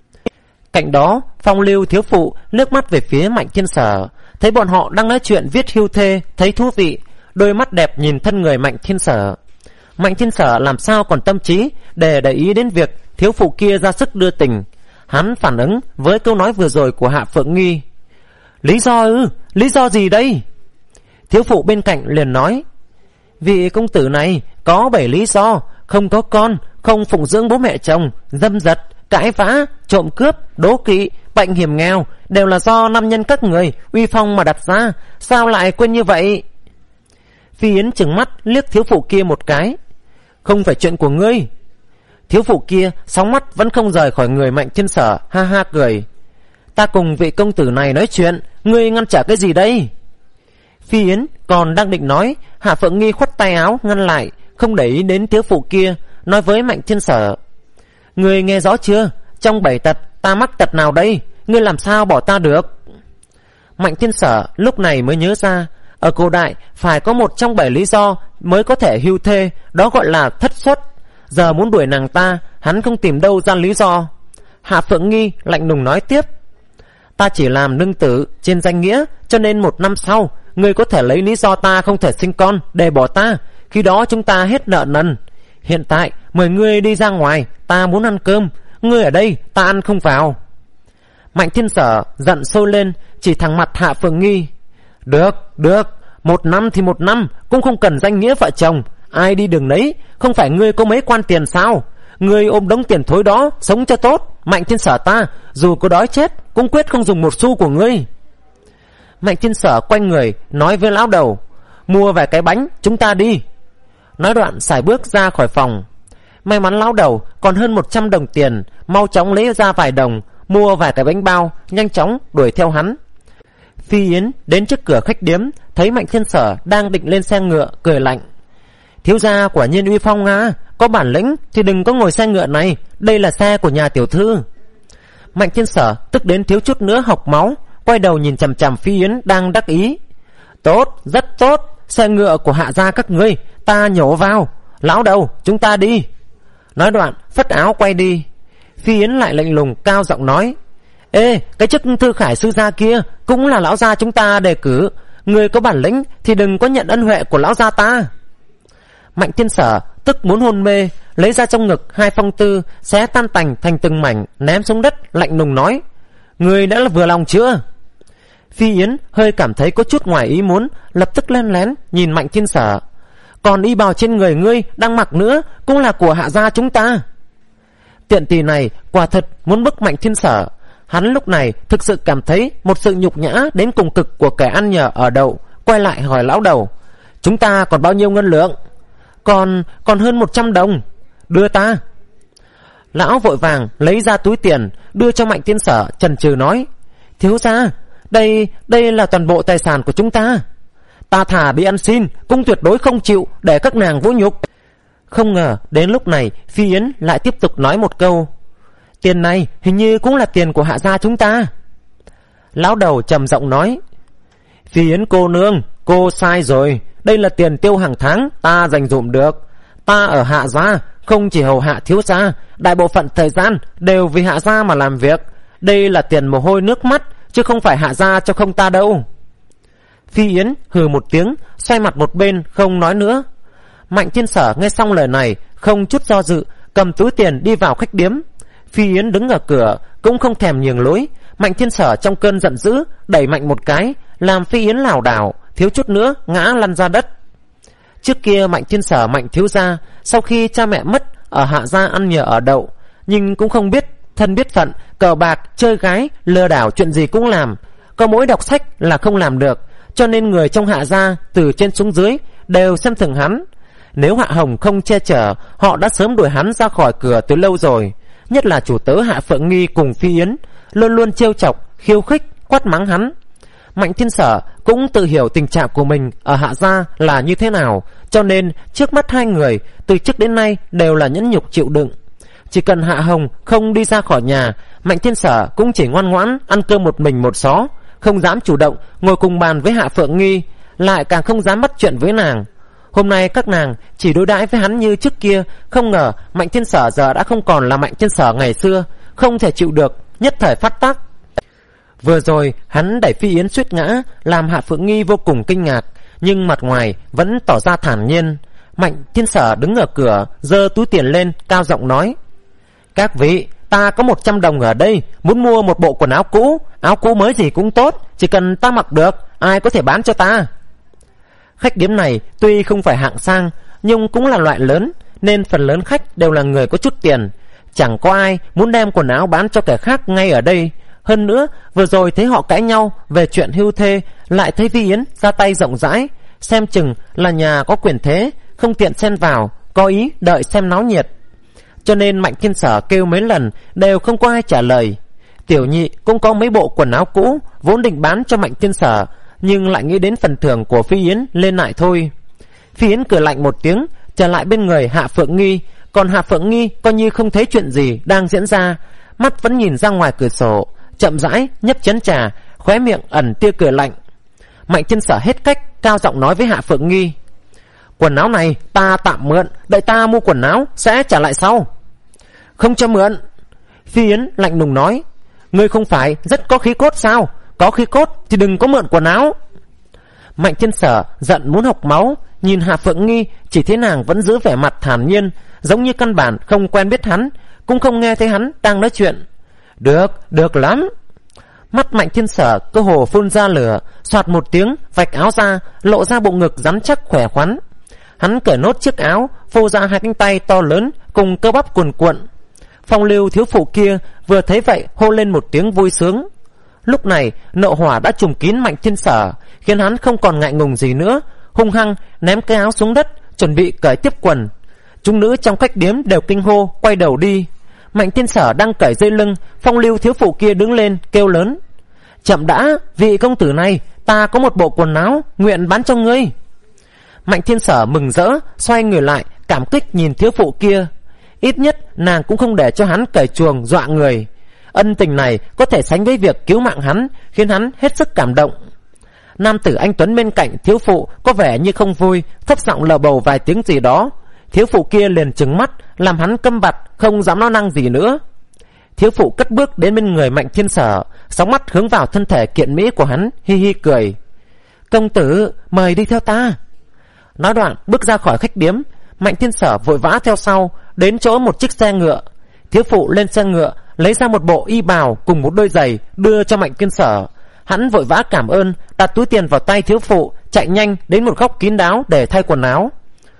Cạnh đó Phong Lưu thiếu phụ nước mắt về phía Mạnh Thiên Sở, thấy bọn họ đang nói chuyện viết hưu thê, thấy thú vị, đôi mắt đẹp nhìn thân người Mạnh Thiên Sở. Mạnh Thiên Sở làm sao còn tâm trí để để ý đến việc thiếu phụ kia ra sức đưa tình. Hắn phản ứng với câu nói vừa rồi của Hạ Phượng Nghi: Lý do ư? Lý do gì đây? Thiếu phụ bên cạnh liền nói: Vị công tử này có bảy lý do: không có con, không phụng dưỡng bố mẹ chồng, dâm dật, cãi vã, trộm cướp, đố kỵ, bệnh hiểm nghèo, đều là do nam nhân các người uy phong mà đặt ra. Sao lại quên như vậy? Phi Yến trừng mắt liếc thiếu phụ kia một cái: Không phải chuyện của ngươi. Thiếu phụ kia sóng mắt vẫn không rời khỏi người Mạnh Thiên Sở, ha ha cười: Ta cùng vị công tử này nói chuyện, ngươi ngăn trả cái gì đây? Phi Yến còn đang định nói, Hạ Phượng Nghi khoắt tay áo ngăn lại, không để ý đến thiếu phụ kia, nói với Mạnh Thiên Sở: Ngươi nghe rõ chưa? Trong bảy tật ta mắc tật nào đây? Ngươi làm sao bỏ ta được? Mạnh Thiên Sở lúc này mới nhớ ra, ở cổ đại phải có một trong bảy lý do mới có thể hưu thê, đó gọi là thất xuất. Giờ muốn đuổi nàng ta, hắn không tìm đâu ra lý do. Hạ Phượng Nghi lạnh lùng nói tiếp: Ta chỉ làm nương tử trên danh nghĩa, cho nên một năm sau ngươi có thể lấy lý do ta không thể sinh con để bỏ ta, khi đó chúng ta hết nợ nần. Hiện tại mời ngươi đi ra ngoài, ta muốn ăn cơm, ngươi ở đây ta ăn không vào. Mạnh Thiên Sở giận sôi lên, chỉ thẳng mặt Hạ Phượng Nghi: Được, được, một năm thì một năm, cũng không cần danh nghĩa vợ chồng, ai đi đường đấy, không phải ngươi có mấy quan tiền sao? Ngươi ôm đống tiền thối đó, sống cho tốt. Mạnh Thiên Sở ta, dù có đói chết, cũng quyết không dùng một xu của ngươi. Mạnh Thiên Sở quanh người nói với lão đầu: Mua vài cái bánh, chúng ta đi. Nói đoạn sải bước ra khỏi phòng. May mắn lão đầu còn hơn một trăm đồng tiền, mau chóng lấy ra vài đồng, mua vài cái bánh bao, nhanh chóng đuổi theo hắn. Phi Yến đến trước cửa khách điếm, thấy Mạnh Thiên Sở đang định lên xe ngựa, cười lạnh: Thiếu gia quả nhiên uy phong à, có bản lĩnh thì đừng có ngồi xe ngựa này, đây là xe của nhà tiểu thư. Mạnh Thiên Sở tức đến thiếu chút nữa học máu, quay đầu nhìn chằm chằm Phi Yến đang đắc ý: Tốt, rất tốt, xe ngựa của Hạ gia các ngươi, ta nhổ vào. Lão đầu, chúng ta đi. Nói đoạn phất áo quay đi. Phi Yến lại lạnh lùng cao giọng nói: Ê, cái chức thư khải sư gia kia cũng là lão gia chúng ta đề cử, người có bản lĩnh thì đừng có nhận ân huệ của lão gia ta. Mạnh Thiên Sở tức muốn hôn mê, lấy ra trong ngực hai phong thư, xé tan tành thành từng mảnh, ném xuống đất, lạnh lùng nói: Người đã là vừa lòng chưa? Phi Yến hơi cảm thấy có chút ngoài ý muốn, lập tức len lén nhìn Mạnh Thiên Sở: Còn y bào trên người ngươi đang mặc nữa cũng là của Hạ gia chúng ta. Tiện tỳ này quả thật muốn bức Mạnh Thiên Sở. Hắn lúc này thực sự cảm thấy một sự nhục nhã đến cùng cực của kẻ ăn nhờ ở đậu, quay lại hỏi lão đầu: Chúng ta còn bao nhiêu ngân lượng? Còn còn hơn một trăm đồng. Đưa ta. Lão vội vàng lấy ra túi tiền đưa cho Mạnh Thiên Sở, chần chừ nói: Thiếu gia, đây đây là toàn bộ tài sản của chúng ta. Ta thà đi ăn xin cũng tuyệt đối không chịu để các nàng vũ nhục. Không ngờ đến lúc này Phi Yến lại tiếp tục nói một câu: Tiền này hình như cũng là tiền của Hạ gia chúng ta. Lão đầu trầm giọng nói: Phi Yến cô nương, cô sai rồi. Đây là tiền tiêu hàng tháng ta dành dụm được. Ta ở Hạ gia không chỉ hầu hạ thiếu gia, đại bộ phận thời gian đều vì Hạ gia mà làm việc. Đây là tiền mồ hôi nước mắt, chứ không phải Hạ gia cho không ta đâu. Phi Yến hừ một tiếng, xoay mặt một bên không nói nữa. Mạnh Thiên Sở nghe xong lời này không chút do dự, cầm túi tiền đi vào khách điếm. Phi Yến đứng ở cửa cũng không thèm nhường lối. Mạnh Thiên Sở trong cơn giận dữ đẩy mạnh một cái, làm Phi Yến lảo đảo, thiếu chút nữa ngã lăn ra đất. Trước kia Mạnh Thiên Sở Mạnh thiếu gia sau khi cha mẹ mất ở Hạ gia ăn nhờ ở đậu, nhưng cũng không biết thân biết phận, cờ bạc, chơi gái, lừa đảo, chuyện gì cũng làm. Có mỗi đọc sách là không làm được, cho nên người trong Hạ gia từ trên xuống dưới đều xem thường hắn. Nếu Hạ Hồng không che chở, họ đã sớm đuổi hắn ra khỏi cửa từ lâu rồi. Nhất là chủ tớ Hạ Phượng Nghi cùng Phi Yến luôn luôn trêu chọc, khiêu khích, quát mắng hắn. Mạnh Thiên Sở cũng tự hiểu tình trạng của mình ở Hạ gia là như thế nào, cho nên trước mắt hai người từ trước đến nay đều là nhẫn nhục chịu đựng. Chỉ cần Hạ Hồng không đi ra khỏi nhà, Mạnh Thiên Sở cũng chỉ ngoan ngoãn ăn cơm một mình một xó, không dám chủ động ngồi cùng bàn với Hạ Phượng Nghi, lại càng không dám bắt chuyện với nàng. Hôm nay các nàng chỉ đối đãi với hắn như trước kia, không ngờ Mạnh Thiên Sở giờ đã không còn là Mạnh Thiên Sở ngày xưa, không thể chịu được, nhất thời phát tác. Vừa rồi hắn đẩy Phi Yến suýt ngã, làm Hạ Phượng Nghi vô cùng kinh ngạc, nhưng mặt ngoài vẫn tỏ ra thản nhiên. Mạnh Thiên Sở đứng ở cửa, giơ túi tiền lên, cao giọng nói: Các vị, ta có một trăm đồng ở đây, muốn mua một bộ quần áo cũ, áo cũ mới gì cũng tốt, chỉ cần ta mặc được, ai có thể bán cho ta. Khách điếm này tuy không phải hạng sang, nhưng cũng là loại lớn, nên phần lớn khách đều là người có chút tiền. Chẳng có ai muốn đem quần áo bán cho kẻ khác ngay ở đây. Hơn nữa, vừa rồi thấy họ cãi nhau về chuyện hưu thê, lại thấy Vi Yến ra tay rộng rãi, xem chừng là nhà có quyền thế, không tiện xen vào, có ý đợi xem náo nhiệt. Cho nên Mạnh Thiên Sở kêu mấy lần đều không có ai trả lời. Tiểu nhị cũng có mấy bộ quần áo cũ vốn định bán cho Mạnh Thiên Sở, nhưng lại nghĩ đến phần thưởng của Phi Yến lên lại thôi. Phi Yến cười lạnh một tiếng, trở lại bên người Hạ Phượng Nghi. Còn Hạ Phượng Nghi coi như không thấy chuyện gì đang diễn ra, mắt vẫn nhìn ra ngoài cửa sổ, chậm rãi nhấp chén trà, khóe miệng ẩn tia cười lạnh. Mạnh Thiên Sở hết cách, cao giọng nói với Hạ Phượng Nghi: Quần áo này ta tạm mượn, đợi ta mua quần áo sẽ trả lại sau. Không cho mượn. Phi Yến lạnh lùng nói: Ngươi không phải rất có khí cốt sao? Có khí cốt thì đừng có mượn quần áo. Mạnh Thiên Sở giận muốn học máu, nhìn Hạ Phượng Nghi, chỉ thấy nàng vẫn giữ vẻ mặt thản nhiên, giống như căn bản không quen biết hắn, cũng không nghe thấy hắn đang nói chuyện. Được, được lắm. Mắt Mạnh Thiên Sở cơ hồ phun ra lửa, xoạt một tiếng vạch áo ra, lộ ra bộ ngực rắn chắc khỏe khoắn. Hắn cởi nốt chiếc áo, phô ra hai cánh tay to lớn cùng cơ bắp cuồn cuộn. Phong Lưu thiếu phụ kia vừa thấy vậy hô lên một tiếng vui sướng. Lúc này nộ hỏa đã trùm kín Mạnh Thiên Sở, khiến hắn không còn ngại ngùng gì nữa, hung hăng ném cái áo xuống đất, chuẩn bị cởi tiếp quần. Chúng nữ trong khách điếm đều kinh hô, quay đầu đi. Mạnh Thiên Sở đang cởi dây lưng, Phong Lưu thiếu phụ kia đứng lên kêu lớn: Chậm đã, vị công tử này, ta có một bộ quần áo nguyện bán cho ngươi. Mạnh Thiên Sở mừng rỡ, xoay người lại, cảm kích nhìn thiếu phụ kia. Ít nhất nàng cũng không để cho hắn cởi chuồng dọa người. Ân tình này có thể sánh với việc cứu mạng hắn, khiến hắn hết sức cảm động. Nam tử anh tuấn bên cạnh thiếu phụ có vẻ như không vui, thấp giọng lờ bầu vài tiếng gì đó. Thiếu phụ kia liền trừng mắt, làm hắn câm bặt, không dám nói năng gì nữa. Thiếu phụ cất bước đến bên người Mạnh Thiên Sở, sóng mắt hướng vào thân thể kiện mỹ của hắn, hi hi cười: Công tử, mời đi theo ta. Nói đoạn bước ra khỏi khách điếm. Mạnh Thiên Sở vội vã theo sau, đến chỗ một chiếc xe ngựa. Thiếu phụ lên xe ngựa, lấy ra một bộ y bào cùng một đôi giày đưa cho Mạnh Thiên Sở. Hắn vội vã cảm ơn, đặt túi tiền vào tay thiếu phụ, chạy nhanh đến một góc kín đáo để thay quần áo.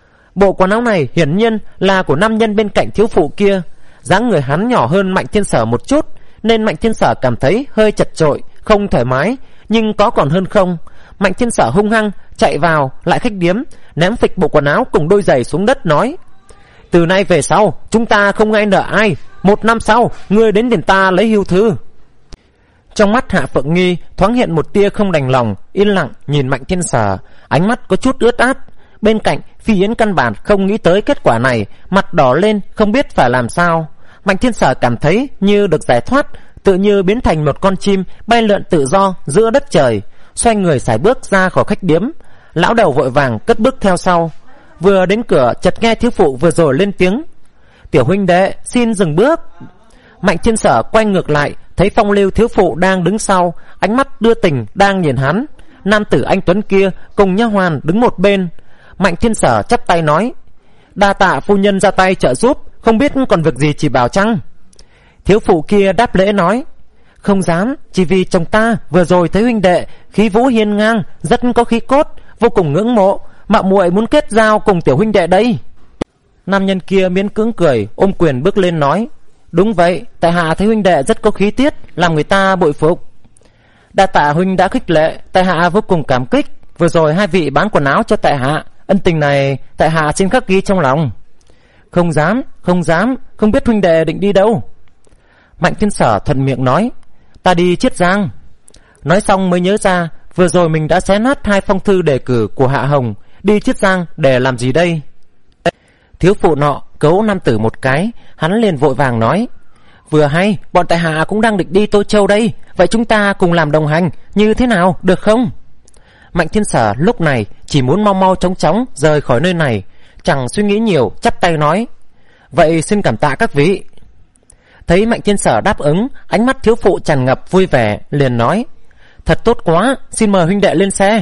Bộ quần áo này hiển nhiên là của nam nhân bên cạnh thiếu phụ kia. Dáng người hắn nhỏ hơn Mạnh Thiên Sở một chút, nên Mạnh Thiên Sở cảm thấy hơi chật chội, không thoải mái, nhưng có còn hơn không. Mạnh Thiên Sở hung hăng chạy vào lại khách điếm, ném phịch bộ quần áo cùng đôi giày xuống đất nói: từ nay về sau chúng ta không ai nợ ai, một năm sau ngươi đến đền ta lấy hưu thư. Trong mắt Hạ Phượng Nghi thoáng hiện một tia không đành lòng, yên lặng nhìn Mạnh Thiên Sở, ánh mắt có chút ướt át. Bên cạnh Phi Yến căn bản không nghĩ tới kết quả này, mặt đỏ lên không biết phải làm sao. Mạnh Thiên Sở cảm thấy như được giải thoát, tự như biến thành một con chim bay lượn tự do giữa đất trời, xoay người sải bước ra khỏi khách điếm. Lão đầu vội vàng cất bước theo sau. Vừa đến cửa chợt nghe thiếu phụ vừa rồi lên tiếng: tiểu huynh đệ xin dừng bước. Mạnh Thiên Sở quay ngược lại, thấy phong lưu thiếu phụ đang đứng sau, ánh mắt đưa tình đang nhìn hắn. Nam tử anh tuấn kia cùng nha hoàn đứng một bên. Mạnh Thiên Sở chắp tay nói: đa tạ phu nhân ra tay trợ giúp, không biết còn việc gì chỉ bảo chăng? Thiếu phụ kia đáp lễ nói: không dám, chỉ vì chồng ta vừa rồi thấy huynh đệ khí vũ hiên ngang, rất có khí cốt, vô cùng ngưỡng mộ, mạo muội muốn kết giao cùng tiểu huynh đệ đây. Nam nhân kia miễn cưỡng cười, ôm quyền bước lên nói: đúng vậy, tại hạ thấy huynh đệ rất có khí tiết, làm người ta bội phục. Đa tạ huynh đã khích lệ, tại hạ vô cùng cảm kích. Vừa rồi hai vị bán quần áo cho tại hạ, ân tình này tại hạ xin khắc ghi trong lòng. Không dám, không dám, không biết huynh đệ định đi đâu? Mạnh Thiên Sở thuận miệng nói: ta đi Chiết Giang. Nói xong mới nhớ ra vừa rồi mình đã xé nát hai phong thư đề cử của Hạ Hồng. Đi Chiết Giang để làm gì đây? Thiếu phụ nọ cấu nam tử một cái, hắn liền vội vàng nói: vừa hay bọn tại hạ cũng đang định đi Tô Châu đây, vậy chúng ta cùng làm đồng hành, như thế nào, được không? Mạnh Thiên Sở lúc này chỉ muốn mau mau chóng chóng rời khỏi nơi này, chẳng suy nghĩ nhiều, chắp tay nói: vậy xin cảm tạ các vị. Thấy Mạnh Thiên Sở đáp ứng, ánh mắt thiếu phụ tràn ngập vui vẻ, liền nói: thật tốt quá, xin mời huynh đệ lên xe.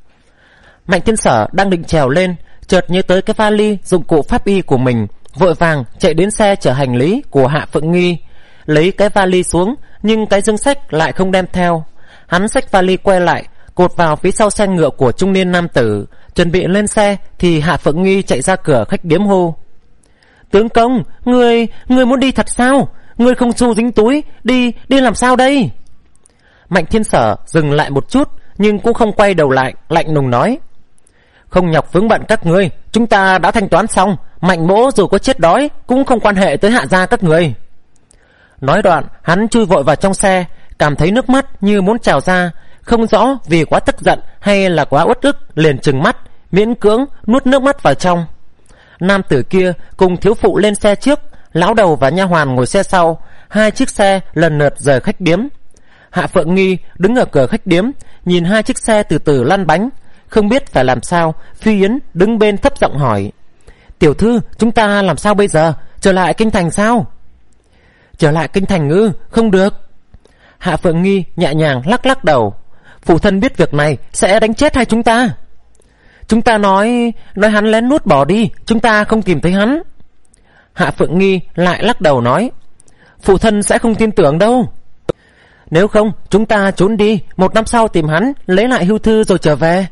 Mạnh Thiên Sở đang định trèo lên, chợt nhớ tới cái vali dụng cụ pháp y của mình, vội vàng chạy đến xe chở hành lý của Hạ Phượng Nghi, lấy cái vali xuống, nhưng cái dương sách lại không đem theo. Hắn xách vali quay lại, cột vào phía sau xe ngựa của trung niên nam tử, chuẩn bị lên xe thì Hạ Phượng Nghi chạy ra cửa khách điếm hô: tướng công, ngươi ngươi muốn đi thật sao? Ngươi không xu dính túi, đi đi làm sao đây? Mạnh Thiên Sở dừng lại một chút, nhưng cũng không quay đầu lại, lạnh lùng nói: không nhọc vướng bận các ngươi, chúng ta đã thanh toán xong, Mạnh mỗ dù có chết đói cũng không quan hệ tới Hạ gia các người. Nói đoạn hắn chui vội vào trong xe, cảm thấy nước mắt như muốn trào ra, không rõ vì quá tức giận hay là quá uất ức, liền trừng mắt, miễn cưỡng nuốt nước mắt vào trong. Nam tử kia cùng thiếu phụ lên xe trước, lão đầu và nha hoàn ngồi xe sau, hai chiếc xe lần lượt rời khách điếm. Hạ Phượng Nghi đứng ở cửa khách điếm, nhìn hai chiếc xe từ từ lăn bánh, không biết phải làm sao. Phi Yến đứng bên thấp giọng hỏi: tiểu thư, chúng ta làm sao bây giờ, trở lại kinh thành sao? Trở lại kinh thành ư? Không được. Hạ Phượng Nghi nhẹ nhàng lắc lắc đầu: phụ thân biết việc này sẽ đánh chết hai chúng ta. Chúng ta nói nói hắn lén lút bỏ đi, chúng ta không tìm thấy hắn. Hạ Phượng Nghi lại lắc đầu nói: phụ thân sẽ không tin tưởng đâu. Nếu không chúng ta trốn đi, một năm sau tìm hắn, lấy lại hưu thư rồi trở về.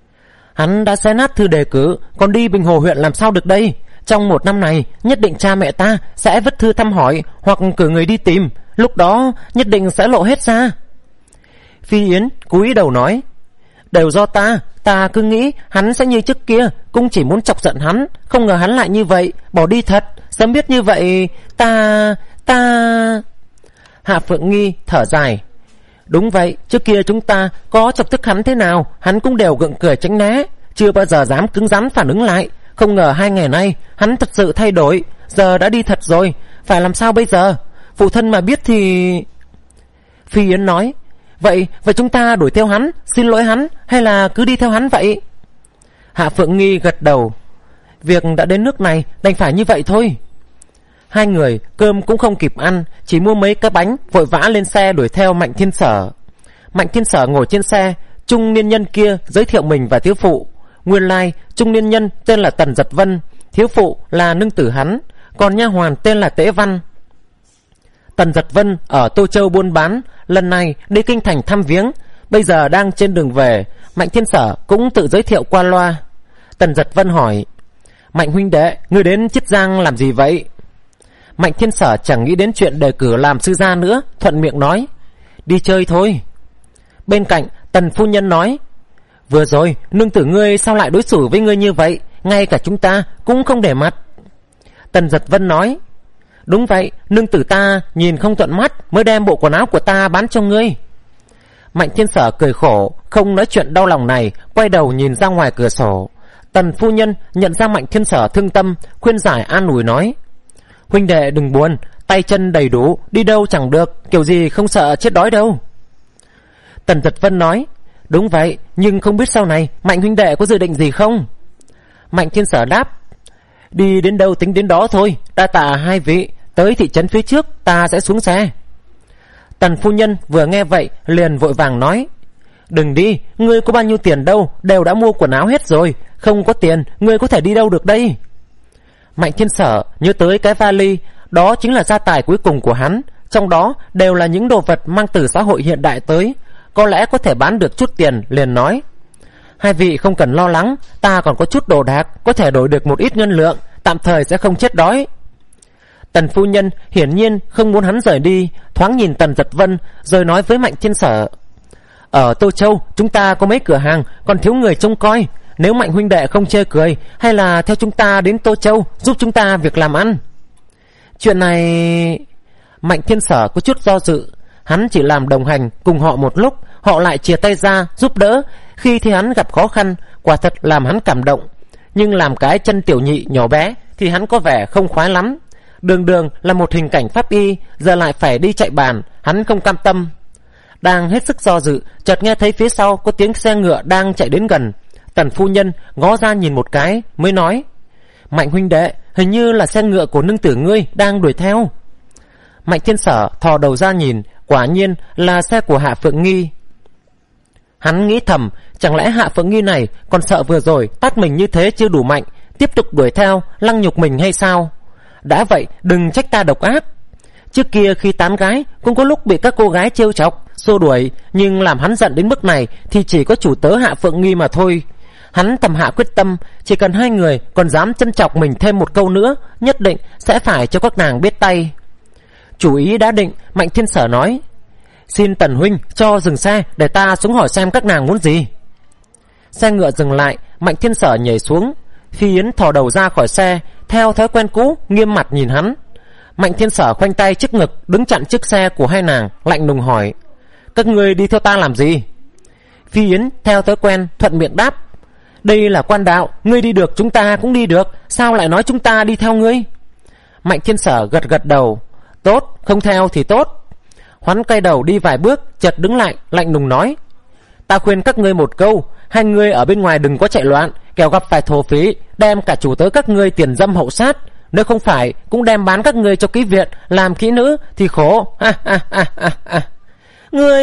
Hắn đã xé nát thư đề cử, còn đi Bình Hồ huyện làm sao được đây? Trong một năm này nhất định cha mẹ ta sẽ vứt thư thăm hỏi hoặc cử người đi tìm, lúc đó nhất định sẽ lộ hết ra. Phi Yến cúi đầu nói: đều do ta, ta cứ nghĩ hắn sẽ như trước kia, cũng chỉ muốn chọc giận hắn, không ngờ hắn lại như vậy, bỏ đi thật. Sớm biết như vậy, ta... ta... Hạ Phượng Nghi thở dài: đúng vậy, trước kia chúng ta có chọc tức hắn thế nào, hắn cũng đều gượng cười tránh né, chưa bao giờ dám cứng rắn phản ứng lại. Không ngờ hai ngày nay hắn thật sự thay đổi, giờ đã đi thật rồi, phải làm sao bây giờ? Phụ thân mà biết thì... Phi Yến nói: vậy vậy chúng ta đuổi theo hắn, xin lỗi hắn, hay là cứ đi theo hắn vậy? Hạ Phượng Nghi gật đầu: việc đã đến nước này đành phải như vậy thôi. Hai người cơm cũng không kịp ăn, chỉ mua mấy cái bánh, vội vã lên xe đuổi theo Mạnh Thiên Sở. Mạnh Thiên Sở ngồi trên xe, trung niên nhân kia giới thiệu mình và thiếu phụ. Nguyên lai trung niên nhân tên là Tần Giật Vân, thiếu phụ là nương tử hắn, còn nha hoàn tên là Tế Văn. Tần Giật Vân ở Tô Châu buôn bán, lần này đi kinh thành thăm viếng, bây giờ đang trên đường về. Mạnh Thiên Sở cũng tự giới thiệu qua loa. Tần Giật Vân hỏi: Mạnh huynh đệ, ngươi đến Chiết Giang làm gì vậy? Mạnh Thiên Sở chẳng nghĩ đến chuyện đề cử làm sư gia nữa, thuận miệng nói: đi chơi thôi. Bên cạnh Tần phu nhân nói: vừa rồi nương tử ngươi sao lại đối xử với ngươi như vậy, ngay cả chúng ta cũng không để mặt. Tần Giật Vân nói: đúng vậy, nương tử ta nhìn không thuận mắt mới đem bộ quần áo của ta bán cho ngươi. Mạnh Thiên Sở cười khổ, không nói chuyện đau lòng này, quay đầu nhìn ra ngoài cửa sổ. Tần phu nhân nhận ra Mạnh Thiên Sở thương tâm, khuyên giải an ủi nói: huynh đệ đừng buồn, tay chân đầy đủ, đi đâu chẳng được, kiểu gì không sợ chết đói đâu. Tần Giật Vân nói: đúng vậy, nhưng không biết sau này Mạnh huynh đệ có dự định gì không? Mạnh Thiên Sở đáp: đi đến đâu tính đến đó thôi, đa tạ hai vị, tới thị trấn phía trước ta sẽ xuống xe. Tần phu nhân vừa nghe vậy liền vội vàng nói: đừng đi, ngươi có bao nhiêu tiền đâu, đều đã mua quần áo hết rồi, không có tiền ngươi có thể đi đâu được đây. Mạnh Thiên Sở nhớ tới cái vali, đó chính là gia tài cuối cùng của hắn, trong đó đều là những đồ vật mang từ xã hội hiện đại tới, có lẽ có thể bán được chút tiền, liền nói: hai vị không cần lo lắng, ta còn có chút đồ đạc, có thể đổi được một ít ngân lượng, tạm thời sẽ không chết đói. Tần phu nhân hiển nhiên không muốn hắn rời đi, thoáng nhìn Tần Giật Vân rồi nói với Mạnh Thiên Sở: ở Tô Châu chúng ta có mấy cửa hàng, còn thiếu người trông coi, nếu Mạnh huynh đệ không chê cười, hay là theo chúng ta đến Tô Châu giúp chúng ta việc làm ăn. Chuyện này... Mạnh Thiên Sở có chút do dự, hắn chỉ làm đồng hành cùng họ một lúc, họ lại chia tay ra giúp đỡ, khi thì hắn gặp khó khăn, quả thật làm hắn cảm động, nhưng làm cái chân tiểu nhị nhỏ bé thì hắn có vẻ không khoái lắm. Đường đường là một hình cảnh pháp y, giờ lại phải đi chạy bàn, hắn không cam tâm. Đang hết sức do dự, chợt nghe thấy phía sau có tiếng xe ngựa đang chạy đến gần. Tần phu nhân ngó ra nhìn một cái mới nói: Mạnh huynh đệ, hình như là xe ngựa của nương tử ngươi đang đuổi theo. Mạnh Thiên Sở thò đầu ra nhìn, quả nhiên là xe của Hạ Phượng Nghi. Hắn nghĩ thầm, chẳng lẽ Hạ Phượng Nghi này còn sợ vừa rồi tát mình như thế chưa đủ mạnh, tiếp tục đuổi theo lăng nhục mình hay sao? Đã vậy đừng trách ta độc ác. Trước kia khi tán gái cũng có lúc bị các cô gái trêu chọc, xô đuổi, nhưng làm hắn giận đến mức này thì chỉ có chủ tớ Hạ Phượng Nghi mà thôi. Hắn thầm hạ quyết tâm, chỉ cần hai người còn dám châm chọc mình thêm một câu nữa, nhất định sẽ phải cho các nàng biết tay. Chủ ý đã định, Mạnh Thiên Sở nói: Xin Tần huynh cho dừng xe để ta xuống hỏi xem các nàng muốn gì. Xe ngựa dừng lại, Mạnh Thiên Sở nhảy xuống. Phi Yến thò đầu ra khỏi xe, theo thói quen cũ nghiêm mặt nhìn hắn. Mạnh Thiên Sở khoanh tay trước ngực, đứng chặn trước xe của hai nàng, lạnh lùng hỏi: Các ngươi đi theo ta làm gì? Phi Yến theo thói quen thuận miệng đáp: Đây là quan đạo, ngươi đi được chúng ta cũng đi được, sao lại nói chúng ta đi theo ngươi? Mạnh Thiên Sở gật gật đầu: Tốt, không theo thì tốt. Hoán quay đầu đi vài bước, chợt đứng lại, lạnh lùng nói: Ta khuyên các ngươi một câu, hai ngươi ở bên ngoài đừng có chạy loạn, kẻo gặp phải thổ phí, đem cả chủ tớ các ngươi tiền dâm hậu sát. Nếu không phải cũng đem bán các ngươi cho ký viện làm kỹ nữ thì khổ. Ha ha ha ha ha. Ngươi...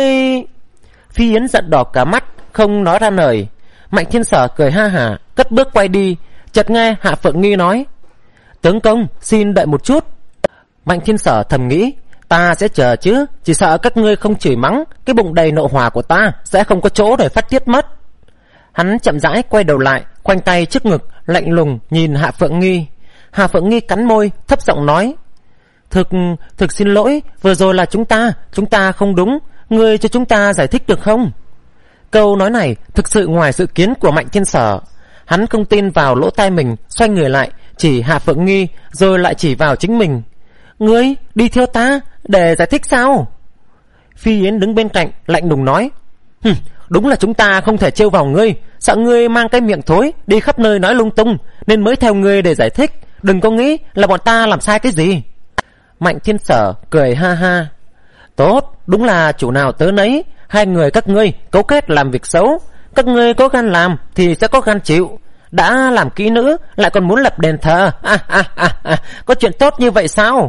Phi Yến giận đỏ cả mắt, không nói ra lời. Mạnh Thiên Sở cười ha hả, cất bước quay đi. Chợt nghe Hạ Phượng Nghi nói: Tướng công, xin đợi một chút. Mạnh Thiên Sở thầm nghĩ: Ta sẽ chờ chứ, chỉ sợ các ngươi không chửi mắng, cái bụng đầy nộ hỏa của ta sẽ không có chỗ để phát tiết mất. Hắn chậm rãi quay đầu lại, khoanh tay trước ngực, lạnh lùng nhìn Hạ Phượng Nghi. Hạ Phượng Nghi cắn môi, thấp giọng nói: Thực, thực xin lỗi, vừa rồi là chúng ta, chúng ta không đúng, ngươi cho chúng ta giải thích được không? Câu nói này thực sự ngoài dự kiến của Mạnh Thiên Sở. Hắn không tin vào lỗ tai mình, xoay người lại, chỉ Hạ Phượng Nghi, rồi lại chỉ vào chính mình. Ngươi đi theo ta để giải thích sao? Phi Yến đứng bên cạnh lạnh lùng nói: Hừm, đúng là chúng ta không thể trêu vào ngươi, sợ ngươi mang cái miệng thối đi khắp nơi nói lung tung, nên mới theo ngươi để giải thích. Đừng có nghĩ là bọn ta làm sai cái gì. Mạnh Thiên Sở cười ha ha: Tốt, đúng là chủ nào tớ nấy, hai người các ngươi cấu kết làm việc xấu, các ngươi có gan làm thì sẽ có gan chịu. Đã làm kỹ nữ lại còn muốn lập đền thờ, à, à, à, à, có chuyện tốt như vậy sao?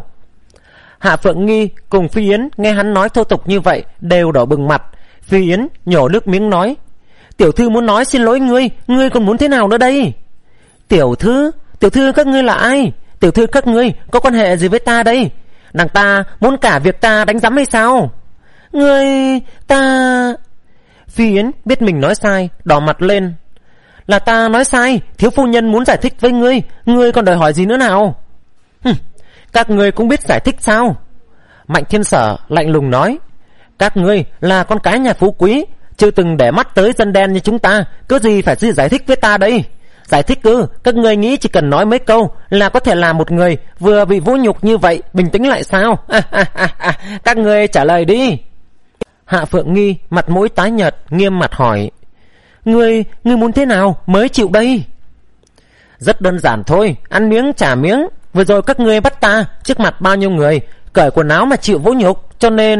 Hạ Phượng Nghi cùng Phi Yến nghe hắn nói thô tục như vậy đều đỏ bừng mặt. Phi Yến nhổ nước miếng nói: Tiểu thư muốn nói xin lỗi ngươi, ngươi còn muốn thế nào nữa đây? Tiểu thư? Tiểu thư các ngươi là ai? Tiểu thư các ngươi có quan hệ gì với ta đây? Nàng ta muốn cả việc ta đánh giám hay sao? Ngươi... ta... Phi Yến biết mình nói sai, đỏ mặt lên. Là ta nói sai, thiếu phu nhân muốn giải thích với ngươi, ngươi còn đòi hỏi gì nữa nào? Hừm, các ngươi cũng biết giải thích sao? Mạnh Thiên Sở lạnh lùng nói. Các ngươi là con cái nhà phú quý, chưa từng để mắt tới dân đen như chúng ta, cứ gì phải giải thích với ta đây? Giải thích ư? Các ngươi nghĩ chỉ cần nói mấy câu là có thể làm một người vừa bị vũ nhục như vậy bình tĩnh lại sao? Các ngươi trả lời đi. Hạ Phượng Nghi mặt mũi tái nhợt, nghiêm mặt hỏi. Ngươi, ngươi muốn thế nào mới chịu đây? Rất đơn giản thôi, ăn miếng trả miếng. Vừa rồi các ngươi bắt ta trước mặt bao nhiêu người cởi quần áo mà chịu vũ nhục, cho nên...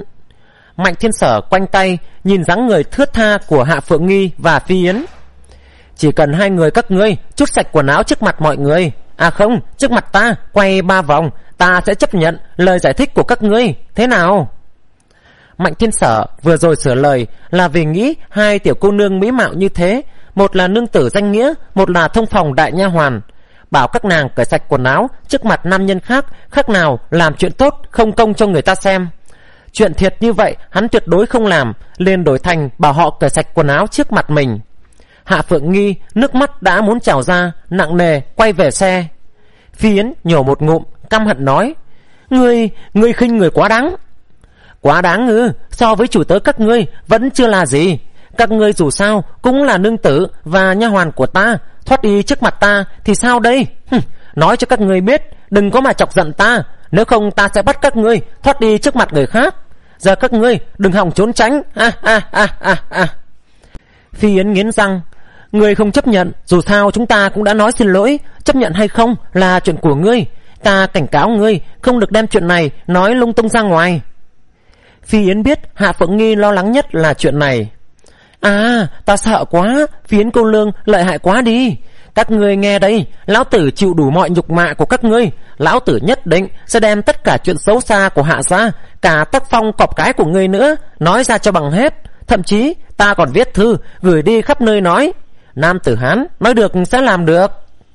Mạnh Thiên Sở quanh tay nhìn dáng người thướt tha của Hạ Phượng Nghi và Phi Yến. Chỉ cần hai người các ngươi trút sạch quần áo trước mặt mọi người, à không, trước mặt ta quay ba vòng, ta sẽ chấp nhận lời giải thích của các ngươi, thế nào? Mạnh Thiên Sở vừa rồi sửa lời là vì nghĩ hai tiểu cô nương mỹ mạo như thế, một là nương tử danh nghĩa, một là thông phòng đại nha hoàn, bảo các nàng cởi sạch quần áo trước mặt nam nhân khác, khác nào làm chuyện tốt không công cho người ta xem. Chuyện thiệt như vậy hắn tuyệt đối không làm, liền đổi thành bảo họ cởi sạch quần áo trước mặt mình. Hạ Phượng Nghi nước mắt đã muốn trào ra, nặng nề quay về xe. Phi Yến nhổ một ngụm, căm hận nói. Ngươi, ngươi khinh người quá đáng. Quá đáng ư? So với chủ tớ các ngươi vẫn chưa là gì. Các ngươi dù sao cũng là nương tử và nha hoàn của ta, thoát đi trước mặt ta thì sao đây? Hừm, nói cho các ngươi biết, đừng có mà chọc giận ta, nếu không ta sẽ bắt các ngươi thoát đi trước mặt người khác. Giờ các ngươi đừng hòng trốn tránh. À, à, à, à, à. Phi Yến nghiến răng. Ngươi không chấp nhận, dù sao chúng ta cũng đã nói xin lỗi, chấp nhận hay không là chuyện của ngươi. Ta cảnh cáo ngươi không được đem chuyện này nói lung tung ra ngoài. Phi Yến biết Hạ Phượng Nghi lo lắng nhất là chuyện này. À, ta sợ quá, Phi Yến cô nương lợi hại quá đi. Các ngươi nghe đây, lão tử chịu đủ mọi nhục mạ của các ngươi, lão tử nhất định sẽ đem tất cả chuyện xấu xa của Hạ gia, cả tác phong cọp cái của ngươi nữa nói ra cho bằng hết. Thậm chí ta còn viết thư gửi đi khắp nơi nói, nam tử Hán nói được sẽ làm được.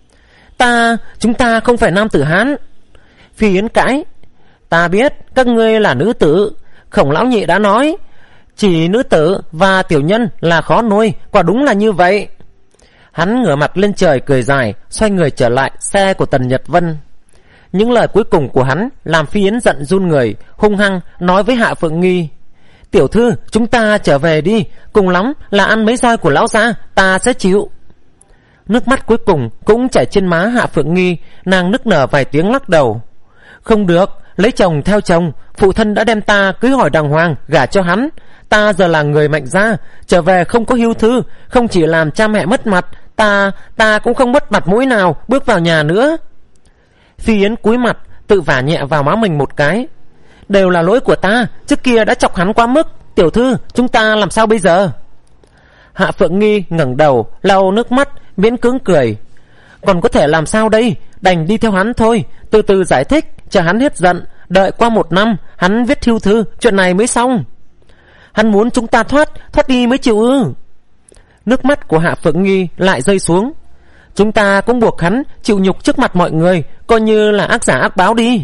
Ta, chúng ta không phải nam tử Hán. Phi Yến cãi. Ta biết các ngươi là nữ tử, Khổng lão nhị đã nói, chỉ nữ tử và tiểu nhân là khó nuôi, quả đúng là như vậy. Hắn ngửa mặt lên trời cười dài, xoay người trở lại xe của Tần Nhật Vân. Những lời cuối cùng của hắn làm Phi Yến giận run người, hung hăng nói với Hạ Phượng Nghi. Tiểu thư, chúng ta trở về đi, cùng lắm là ăn mấy roi của lão gia, ta sẽ chịu. Nước mắt cuối cùng cũng chảy trên má Hạ Phượng Nghi, nàng nức nở vài tiếng lắc đầu. Không được, lấy chồng theo chồng, phụ thân đã đem ta cưới hỏi đàng hoàng, gả cho hắn. Ta giờ là người mạnh gia, trở về không có hưu thư, không chỉ làm cha mẹ mất mặt, ta, ta cũng không mất mặt mũi nào bước vào nhà nữa. Phi Yến cúi mặt, tự vả nhẹ vào má mình một cái. Đều là lỗi của ta, trước kia đã chọc hắn quá mức. Tiểu thư, chúng ta làm sao bây giờ? Hạ Phượng Nghi ngẩng đầu, lau nước mắt, miễn cưỡng cười. Còn có thể làm sao đây? Đành đi theo hắn thôi, từ từ giải thích, chờ hắn hết giận, đợi qua một năm hắn viết hưu thư, chuyện này mới xong. Hắn muốn chúng ta thoát, thoát đi mới chịu ư? Nước mắt của Hạ Phượng Nghi lại rơi xuống. Chúng ta cũng buộc hắn chịu nhục trước mặt mọi người, coi như là ác giả ác báo đi.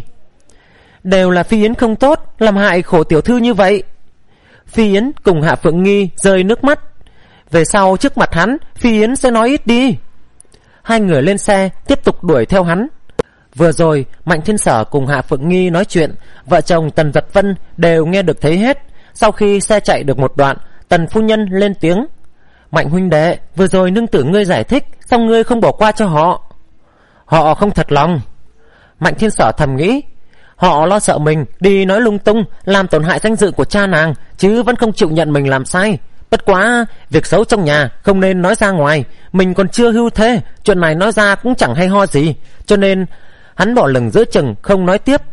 Đều là Phi Yến không tốt, làm hại khổ tiểu thư như vậy. Phi Yến cùng Hạ Phượng Nghi rơi nước mắt. Về sau trước mặt hắn, Phi Yến sẽ nói ít đi. Hai người lên xe tiếp tục đuổi theo hắn. Vừa rồi Mạnh Thiên Sở cùng Hạ Phượng Nghi nói chuyện, vợ chồng Tần Giật Vân đều nghe được thấy hết. Sau khi xe chạy được một đoạn, Tần phu nhân lên tiếng. Mạnh huynh đệ, vừa rồi nương tử ngươi giải thích, sao ngươi không bỏ qua cho họ? Họ không thật lòng. Mạnh Thiên Sở thầm nghĩ, họ lo sợ mình đi nói lung tung, làm tổn hại danh dự của cha nàng, chứ vẫn không chịu nhận mình làm sai. Bất quá việc xấu trong nhà không nên nói ra ngoài, mình còn chưa hưu thế, chuyện này nói ra cũng chẳng hay ho gì, cho nên hắn bỏ lửng giữa chừng không nói tiếp.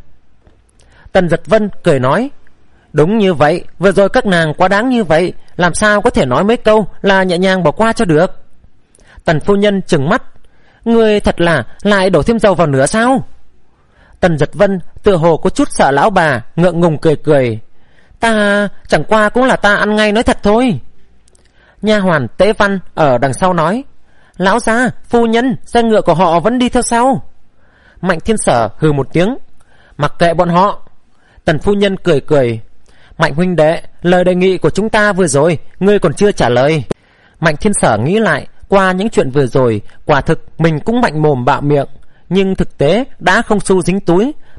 Tần Giật Vân cười nói, đúng như vậy, vừa rồi các nàng quá đáng như vậy, làm sao có thể nói mấy câu là nhẹ nhàng bỏ qua cho được. Tần phu nhân trừng mắt, ngươi thật là lại đổ thêm dầu vào nữa sao? Tần Giật Vân tựa hồ có chút sợ lão bà, ngượng ngùng cười cười, ta chẳng qua cũng là ta ăn ngay nói thật thôi. Nha hoàn Tế Văn ở đằng sau nói, lão gia, phu nhân, xe ngựa của họ vẫn đi theo sau. Mạnh Thiên Sở hừ một tiếng, mặc kệ bọn họ. Tần phu nhân cười cười, Mạnh huynh đệ, lời đề nghị của chúng ta vừa rồi ngươi còn chưa trả lời. Mạnh Thiên Sở nghĩ lại, qua những chuyện vừa rồi, quả thực mình cũng mạnh mồm bạo miệng, nhưng thực tế đã không xu dính túi,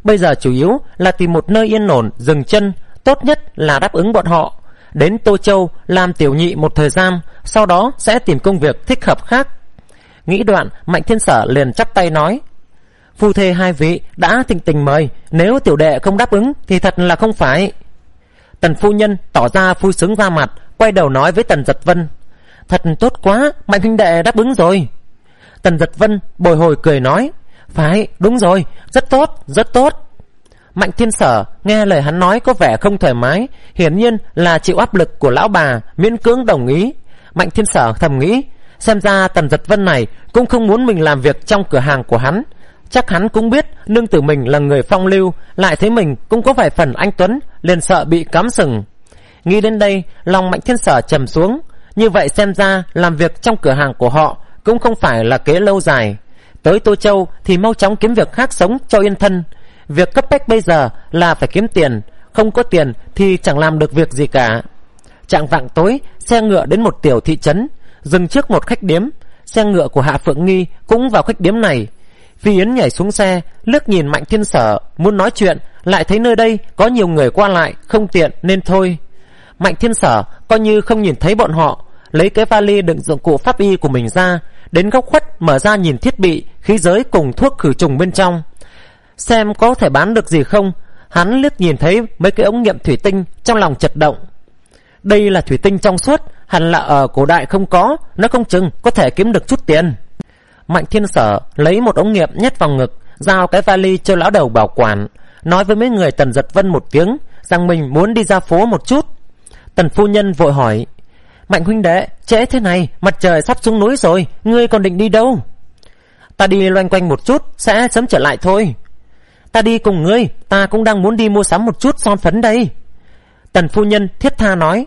Bây giờ chủ yếu là tìm một nơi yên ổn dừng chân, tốt nhất là đáp ứng bọn họ. Đến Tô Châu làm tiểu nhị một thời gian, sau đó sẽ tìm công việc thích hợp khác. Nghĩ đoạn, Mạnh Thiên Sở liền chắp tay nói: phu thê hai vị đã thịnh tình mời, nếu tiểu đệ không đáp ứng thì thật là không phải. Tần phu nhân tỏ ra vui sướng ra mặt, quay đầu nói với Tần Dật Vân: thật tốt quá, Mạnh huynh đệ đáp ứng rồi. Tần Dật Vân bồi hồi cười nói: phải, đúng rồi, rất tốt, rất tốt. Mạnh Thiên Sở nghe lời hắn nói có vẻ không thoải mái, hiển nhiên là chịu áp lực của lão bà, miễn cưỡng đồng ý. Mạnh Thiên Sở thầm nghĩ, xem ra Tần Dật Vân này cũng không muốn mình làm việc trong cửa hàng của hắn. Chắc hắn cũng biết nương tử mình là người phong lưu, lại thấy mình cũng có vài phần anh tuấn, liền sợ bị cám sừng. Nghĩ đến đây, lòng Mạnh Thiên Sở trầm xuống. Như vậy xem ra làm việc trong cửa hàng của họ cũng không phải là kế lâu dài. Tới Tô Châu thì mau chóng kiếm việc khác sống cho yên thân. Việc cấp bách bây giờ là phải kiếm tiền, không có tiền thì chẳng làm được việc gì cả. Chạng vạng tối, xe ngựa đến một tiểu thị trấn, dừng trước một khách điếm. Xe ngựa của Hạ Phượng Nghi cũng vào khách điếm này. Phi Yến nhảy xuống xe, liếc nhìn Mạnh Thiên Sở muốn nói chuyện, lại thấy nơi đây có nhiều người qua lại, không tiện nên thôi. Mạnh Thiên Sở coi như không nhìn thấy bọn họ, lấy cái vali đựng dụng cụ pháp y của mình ra, đến góc khuất mở ra nhìn thiết bị, khí giới cùng thuốc khử trùng bên trong, xem có thể bán được gì không. Hắn liếc nhìn thấy mấy cái ống nghiệm thủy tinh, trong lòng chật động. Đây là thủy tinh trong suốt, hẳn là ở cổ đại không có, nó không chừng có thể kiếm được chút tiền. Mạnh Thiên Sở lấy một ống nghiệm nhét vào ngực, giao cái vali cho lão đầu bảo quản, nói với mấy người Tần Dật Vân một tiếng rằng mình muốn đi ra phố một chút. Tần phu nhân vội hỏi: Mạnh huynh đệ, trễ thế này, mặt trời sắp xuống núi rồi, ngươi còn định đi đâu? Ta đi loanh quanh một chút, sẽ sớm trở lại thôi. Ta đi cùng ngươi, ta cũng đang muốn đi mua sắm một chút son phấn đây. Tần phu nhân thiết tha nói.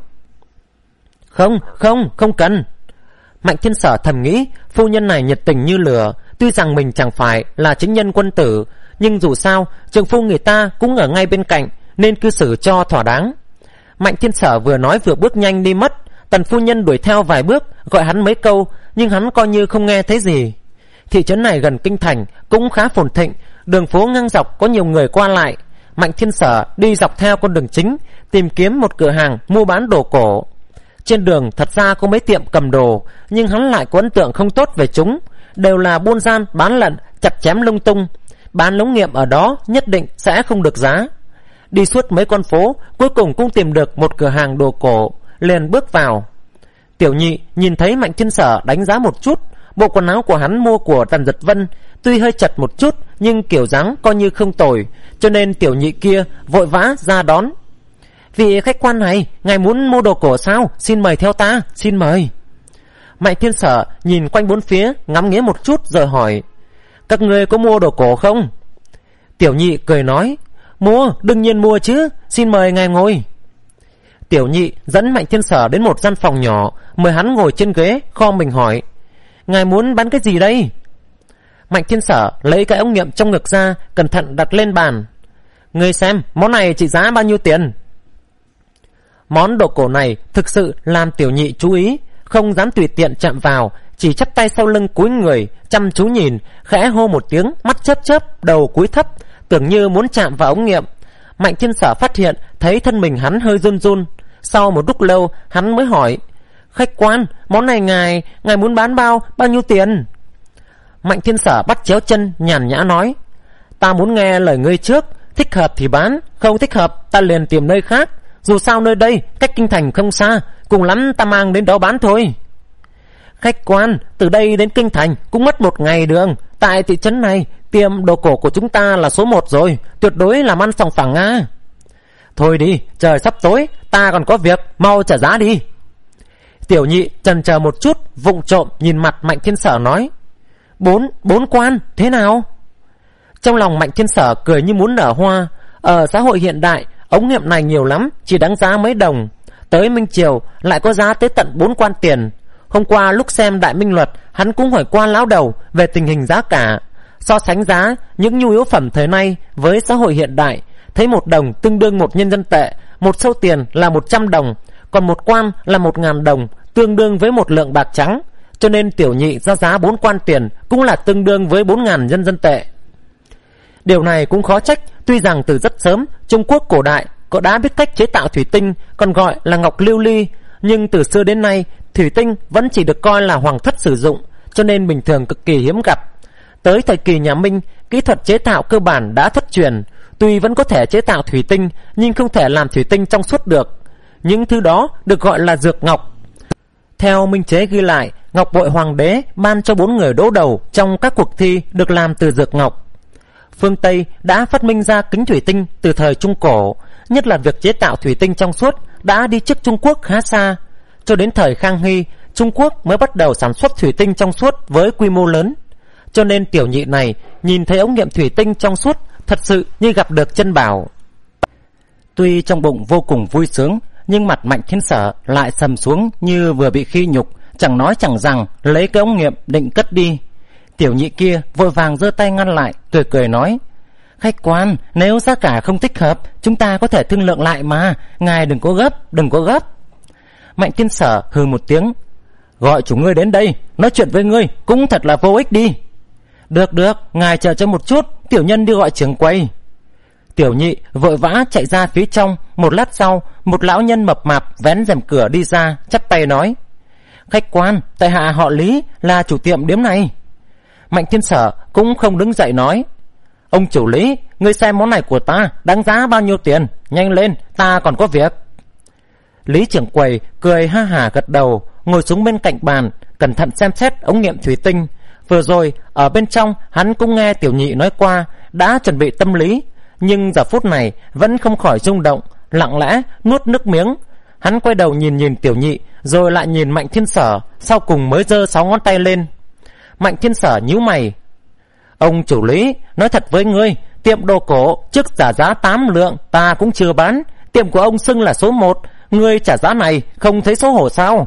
Không, không, không cần. Mạnh Thiên Sở thầm nghĩ, phu nhân này nhiệt tình như lửa. Tuy rằng mình chẳng phải là chính nhân quân tử, nhưng dù sao trường phu người ta cũng ở ngay bên cạnh, nên cư xử cho thỏa đáng. Mạnh Thiên Sở vừa nói vừa bước nhanh đi mất. Tần phu nhân đuổi theo vài bước, gọi hắn mấy câu, nhưng hắn coi như không nghe thấy gì. Thị trấn này gần kinh thành, cũng khá phồn thịnh, đường phố ngang dọc có nhiều người qua lại. Mạnh Thiên Sở đi dọc theo con đường chính, tìm kiếm một cửa hàng mua bán đồ cổ. Trên đường thật ra có mấy tiệm cầm đồ, nhưng hắn lại có ấn tượng không tốt về chúng, đều là buôn gian bán lận, chặt chém lung tung. Bán lống nghiệm ở đó nhất định sẽ không được giá. Đi suốt mấy con phố, cuối cùng cũng tìm được một cửa hàng đồ cổ, liền bước vào. Tiểu nhị nhìn thấy Mạnh Thiên Sở đánh giá một chút, bộ quần áo của hắn mua của Tần Dật Vân, tuy hơi chật một chút nhưng kiểu dáng coi như không tồi, cho nên tiểu nhị kia vội vã ra đón. Vị khách quan này, ngài muốn mua đồ cổ sao? Xin mời theo ta, xin mời. Mạnh Thiên Sở nhìn quanh bốn phía, ngắm nghía một chút rồi hỏi: Các người có mua đồ cổ không? Tiểu nhị cười nói: Mua, đương nhiên mua chứ, xin mời ngài ngồi. Tiểu nhị dẫn Mạnh Thiên Sở đến một gian phòng nhỏ, mời hắn ngồi trên ghế, kho mình hỏi: Ngài muốn bán cái gì đây? Mạnh Thiên Sở lấy cái ống nghiệm trong ngực ra, cẩn thận đặt lên bàn. Ngươi xem, món này trị giá bao nhiêu tiền? Món đồ cổ này thực sự làm tiểu nhị chú ý, không dám tùy tiện chạm vào, chỉ chắp tay sau lưng cúi người, chăm chú nhìn, khẽ hô một tiếng, mắt chớp chớp, đầu cúi thấp, tưởng như muốn chạm vào ống nghiệm. Mạnh Thiên Sở phát hiện thấy thân mình hắn hơi run run. Sau một lúc lâu hắn mới hỏi: Khách quan, món này ngài ngài muốn bán bao bao nhiêu tiền? Mạnh Thiên Sở bắt chéo chân, nhàn nhã nói: Ta muốn nghe lời ngươi trước, thích hợp thì bán, không thích hợp ta liền tìm nơi khác. Dù sao nơi đây cách kinh thành không xa, cùng lắm ta mang đến đó bán thôi. Khách quan, từ đây đến kinh thành cũng mất một ngày đường. Tại thị trấn này, tiệm đồ cổ của chúng ta là số một rồi, tuyệt đối làm ăn sòng phẳng à. Thôi đi, trời sắp tối, ta còn có việc, mau trả giá đi. Tiểu nhị chần chờ một chút, vụng trộm nhìn mặt Mạnh Thiên Sở nói: Bốn, bốn quan, thế nào? Trong lòng Mạnh Thiên Sở cười như muốn nở hoa. Ở xã hội hiện đại, ống nghiệm này nhiều lắm, chỉ đáng giá mấy đồng. Tới Minh Triều lại có giá tới tận bốn quan tiền. Hôm qua lúc xem Đại Minh Luật, hắn cũng hỏi qua lão đầu về tình hình giá cả, so sánh giá những nhu yếu phẩm thời nay với xã hội hiện đại, thấy một đồng tương đương một nhân dân tệ, một sâu tiền là một trăm đồng, còn một quan là một ngàn đồng, tương đương với một lượng bạc trắng. Cho nên tiểu nhị ra giá bốn quan tiền cũng là tương đương với bốn ngàn nhân dân tệ. Điều này cũng khó trách Tuy rằng từ rất sớm Trung Quốc cổ đại có đã biết cách chế tạo thủy tinh, còn gọi là ngọc lưu ly, nhưng từ xưa đến nay thủy tinh vẫn chỉ được coi là hoàng thất sử dụng, cho nên bình thường cực kỳ hiếm gặp. Tới thời kỳ nhà Minh, kỹ thuật chế tạo cơ bản đã thất truyền. Tuy vẫn có thể chế tạo thủy tinh, nhưng không thể làm thủy tinh trong suốt được. Những thứ đó được gọi là dược ngọc. Theo minh chế ghi lại, ngọc bội hoàng đế ban cho bốn người đỗ đầu trong các cuộc thi được làm từ dược ngọc. Phương Tây đã phát minh ra kính thủy tinh từ thời Trung Cổ, nhất là việc chế tạo thủy tinh trong suốt đã đi trước Trung Quốc khá xa. Cho đến thời Khang Hy, Trung Quốc mới bắt đầu sản xuất thủy tinh trong suốt với quy mô lớn. Cho nên tiểu nhị này nhìn thấy ống nghiệm thủy tinh trong suốt thật sự như gặp được chân bảo. Tuy trong bụng vô cùng vui sướng, nhưng mặt Mạnh Thiên Sở lại sầm xuống như vừa bị khi nhục, chẳng nói chẳng rằng lấy cái ống nghiệm định cất đi. Tiểu nhị kia vội vàng giơ tay ngăn lại, cười cười nói: khách quan, nếu giá cả không thích hợp, chúng ta có thể thương lượng lại mà, ngài đừng có gấp, đừng có gấp. Mạnh Thiên Sở hừ một tiếng: gọi chủ ngươi đến đây, nói chuyện với ngươi cũng thật là vô ích đi. Được được, ngài chờ cho một chút, tiểu nhân đi gọi trưởng quầy. Tiểu nhị vội vã chạy ra phía trong. Một lát sau, một lão nhân mập mạp vén rèm cửa đi ra, chắp tay nói: khách quan, tại hạ họ Lý, là chủ tiệm điếm này. Mạnh Thiên Sở cũng không đứng dậy nói: ông chủ Lý, ngươi xem món này của ta đáng giá bao nhiêu tiền, nhanh lên, ta còn có việc. Lý trưởng quầy cười ha hả gật đầu, ngồi xuống bên cạnh bàn, cẩn thận xem xét ống nghiệm thủy tinh. Vừa rồi ở bên trong hắn cũng nghe tiểu nhị nói qua, đã chuẩn bị tâm lý, nhưng giờ phút này vẫn không khỏi rung động, lặng lẽ nuốt nước miếng. Hắn quay đầu nhìn nhìn tiểu nhị, rồi lại nhìn Mạnh Thiên Sở, sau cùng mới giơ sáu ngón tay lên. Mạnh Thiên Sở nhíu mày: ông chủ Lý, nói thật với ngươi, tiệm đồ cổ trước trả giá tám lượng ta cũng chưa bán, tiệm của ông xưng là số một, ngươi trả giá này không thấy xấu hổ sao?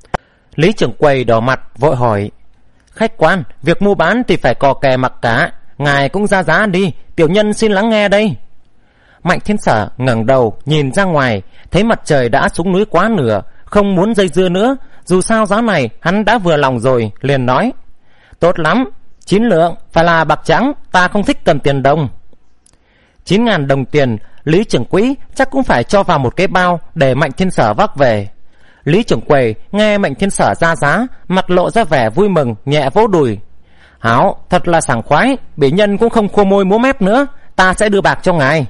Lý trưởng quầy đỏ mặt vội hỏi: khách quan, việc mua bán thì phải cò kè mặc cả, ngài cũng ra giá đi, tiểu nhân xin lắng nghe đây. Mạnh Thiên Sở ngẩng đầu nhìn ra ngoài, thấy mặt trời đã xuống núi quá nửa, không muốn dây dưa nữa, dù sao giá này hắn đã vừa lòng rồi, liền nói: tốt lắm, chín lượng, phải là bạc trắng, ta không thích cầm tiền đồng. Chín ngàn đồng tiền, Lý trưởng quỹ chắc cũng phải cho vào một cái bao để Mạnh Thiên Sở vác về. Lý trưởng quầy nghe Mạnh Thiên Sở ra giá, mặt lộ ra vẻ vui mừng, nhẹ vỗ đùi: hảo, thật là sảng khoái, bỉ nhân cũng không khô môi múa mép nữa, ta sẽ đưa bạc cho ngài.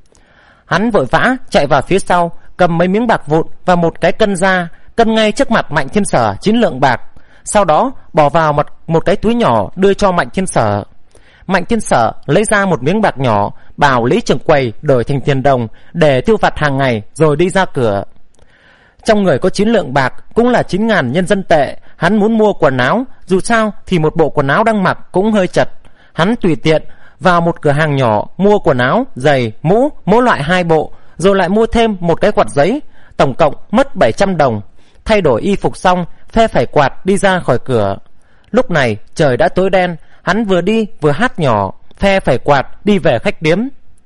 Hắn vội vã chạy vào phía sau, cầm mấy miếng bạc vụn và một cái cân ra, cân ngay trước mặt Mạnh Thiên Sở chín lượng bạc, sau đó bỏ vào một, một cái túi nhỏ đưa cho Mạnh Thiên Sở. Mạnh Thiên Sở lấy ra một miếng bạc nhỏ, bảo Lý trưởng quầy đổi thành tiền đồng để tiêu vặt hàng ngày, rồi đi ra cửa. Trong người có chín lượng bạc, cũng là chín ngàn nhân dân tệ. Hắn muốn mua quần áo, dù sao thì một bộ quần áo đang mặc cũng hơi chật. Hắn tùy tiện vào một cửa hàng nhỏ mua quần áo, giày, mũ, mỗi loại hai bộ, rồi lại mua thêm một cái quạt giấy, tổng cộng mất bảy trăm đồng. Thay đổi y phục xong, phe phẩy quạt đi ra khỏi cửa. Lúc này trời đã tối đen, hắn vừa đi vừa hát nhỏ, phe phẩy quạt đi về khách điếm.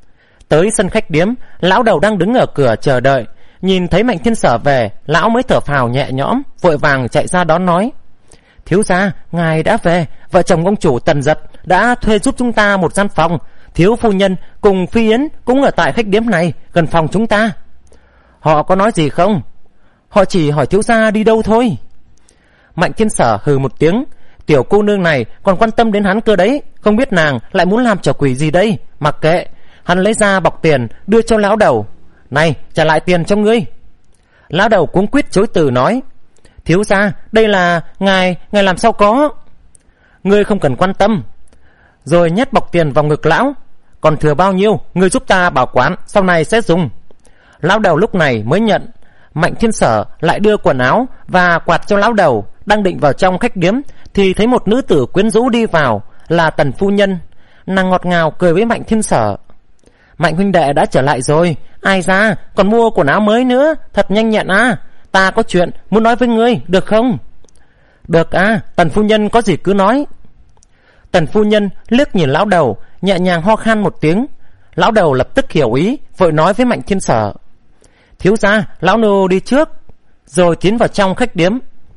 Tới sân khách điếm, lão đầu đang đứng ở cửa chờ đợi. Nhìn thấy Mạnh Thiên Sở về, lão mới thở phào nhẹ nhõm, vội vàng chạy ra đón nói: thiếu gia, ngài đã về, vợ chồng ông chủ Tần Giật đã thuê giúp chúng ta một gian phòng, thiếu phu nhân cùng Phi Yến cũng ở tại khách điếm này, gần phòng chúng ta. Họ có nói gì không? Họ chỉ hỏi thiếu gia đi đâu thôi. Mạnh Thiên Sở hừ một tiếng: tiểu cô nương này còn quan tâm đến hắn cơ đấy, không biết nàng lại muốn làm trò quỷ gì đây. Mặc kệ. Hắn lấy ra bọc tiền đưa cho lão đầu: này, trả lại tiền cho ngươi. Lão đầu cuống quýt chối từ nói: thiếu gia, đây là ngài, ngài làm sao có. Ngươi không cần quan tâm. Rồi nhét bọc tiền vào ngực lão: còn thừa bao nhiêu, ngươi giúp ta bảo quản, sau này sẽ dùng. Lão đầu lúc này mới nhận. Mạnh Thiên Sở lại đưa quần áo và quạt cho lão đầu, đang định vào trong khách điếm thì thấy một nữ tử quyến rũ đi vào, là Tần phu nhân. Nàng ngọt ngào cười với Mạnh Thiên Sở: Mạnh huynh đệ đã trở lại rồi, ai ra còn mua quần áo mới nữa, thật nhanh nhẹn à, ta có chuyện muốn nói với ngươi, được không? Được à, Tần phu nhân có gì cứ nói. Tần phu nhân liếc nhìn lão đầu, nhẹ nhàng ho khan một tiếng. Lão đầu lập tức hiểu ý, vội nói với Mạnh Thiên Sở: thiếu gia, lão nô đi trước. Rồi tiến vào trong khách điếm.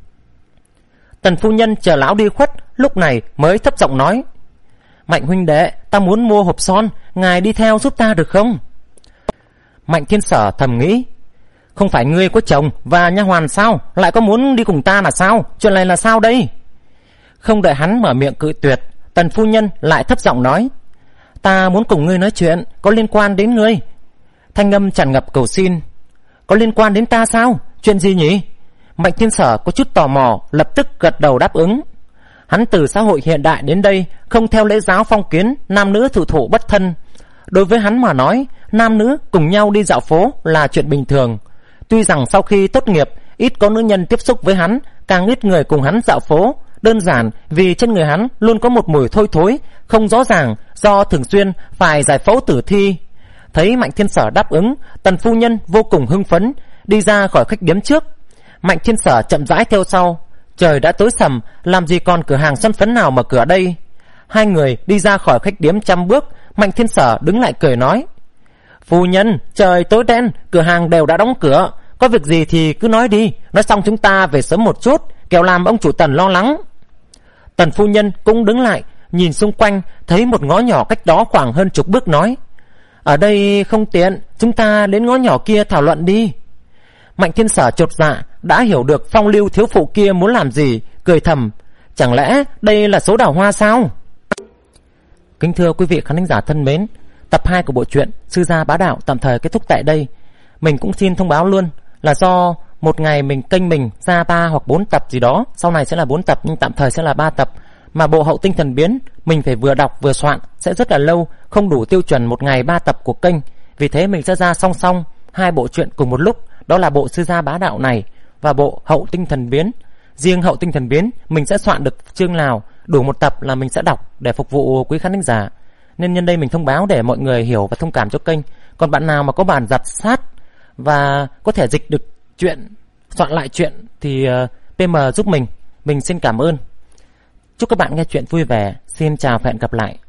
Tần phu nhân chờ lão đi khuất, lúc này mới thấp giọng nói: Mạnh huynh đệ, ta muốn mua hộp son, ngài đi theo giúp ta được không? Mạnh Thiên Sở thầm nghĩ, không phải ngươi có chồng và nha hoàn sao, lại có muốn đi cùng ta là sao? Chuyện này là sao đây? Không đợi hắn mở miệng cự tuyệt, Tần phu nhân lại thấp giọng nói, ta muốn cùng ngươi nói chuyện, có liên quan đến ngươi. Thanh âm tràn ngập cầu xin. Có liên quan đến ta sao? Chuyện gì nhỉ? Mạnh Thiên Sở có chút tò mò, lập tức gật đầu đáp ứng. Hắn từ xã hội hiện đại đến đây không theo lễ giáo phong kiến nam nữ thụ thụ bất thân. Đối với hắn mà nói, nam nữ cùng nhau đi dạo phố là chuyện bình thường. Tuy rằng sau khi tốt nghiệp, ít có nữ nhân tiếp xúc với hắn, càng ít người cùng hắn dạo phố. Đơn giản vì trên người hắn luôn có một mùi thôi thối, không rõ ràng, do thường xuyên phải giải phẫu tử thi. Thấy Mạnh Thiên Sở đáp ứng, Tần phu nhân vô cùng hưng phấn, đi ra khỏi khách điếm trước. Mạnh Thiên Sở chậm rãi theo sau. Trời đã tối sầm, làm gì còn cửa hàng son phấn nào mở cửa đây? Hai người đi ra khỏi khách điếm trăm bước, Mạnh Thiên Sở đứng lại cười nói, phu nhân, trời tối đen, cửa hàng đều đã đóng cửa, có việc gì thì cứ nói đi, nói xong chúng ta về sớm một chút, kẻo làm ông chủ Tần lo lắng. Tần phu nhân cũng đứng lại, nhìn xung quanh, thấy một ngõ nhỏ cách đó khoảng hơn chục bước nói, ở đây không tiện, chúng ta đến ngõ nhỏ kia thảo luận đi. Mạnh Thiên Sở chột dạ, đã hiểu được phong lưu thiếu phụ kia muốn làm gì, cười thầm, chẳng lẽ đây là số đào hoa sao? Kính thưa quý vị khán thính giả thân mến, tập hai của bộ truyện Sư Gia Bá Đạo tạm thời kết thúc tại đây. Mình cũng xin thông báo luôn là do một ngày mình kênh mình ra ba hoặc bốn tập gì đó, sau này sẽ là bốn tập nhưng tạm thời sẽ là ba tập, mà bộ Hậu Tinh Thần Biến mình phải vừa đọc vừa soạn sẽ rất là lâu, không đủ tiêu chuẩn một ngày ba tập của kênh. Vì thế mình sẽ ra song song hai bộ truyện cùng một lúc, đó là bộ Sư Gia Bá Đạo này và bộ Hậu Tinh Thần Biến. Riêng Hậu Tinh Thần Biến mình sẽ soạn được chương nào đủ một tập là mình sẽ đọc để phục vụ quý khán thính giả, nên nhân đây mình thông báo để mọi người hiểu và thông cảm cho kênh. Còn bạn nào mà có bản giặt sát và có thể dịch được chuyện, soạn lại chuyện thì uh, pê em giúp mình. Mình xin cảm ơn. Chúc các bạn nghe chuyện vui vẻ. Xin chào và hẹn gặp lại.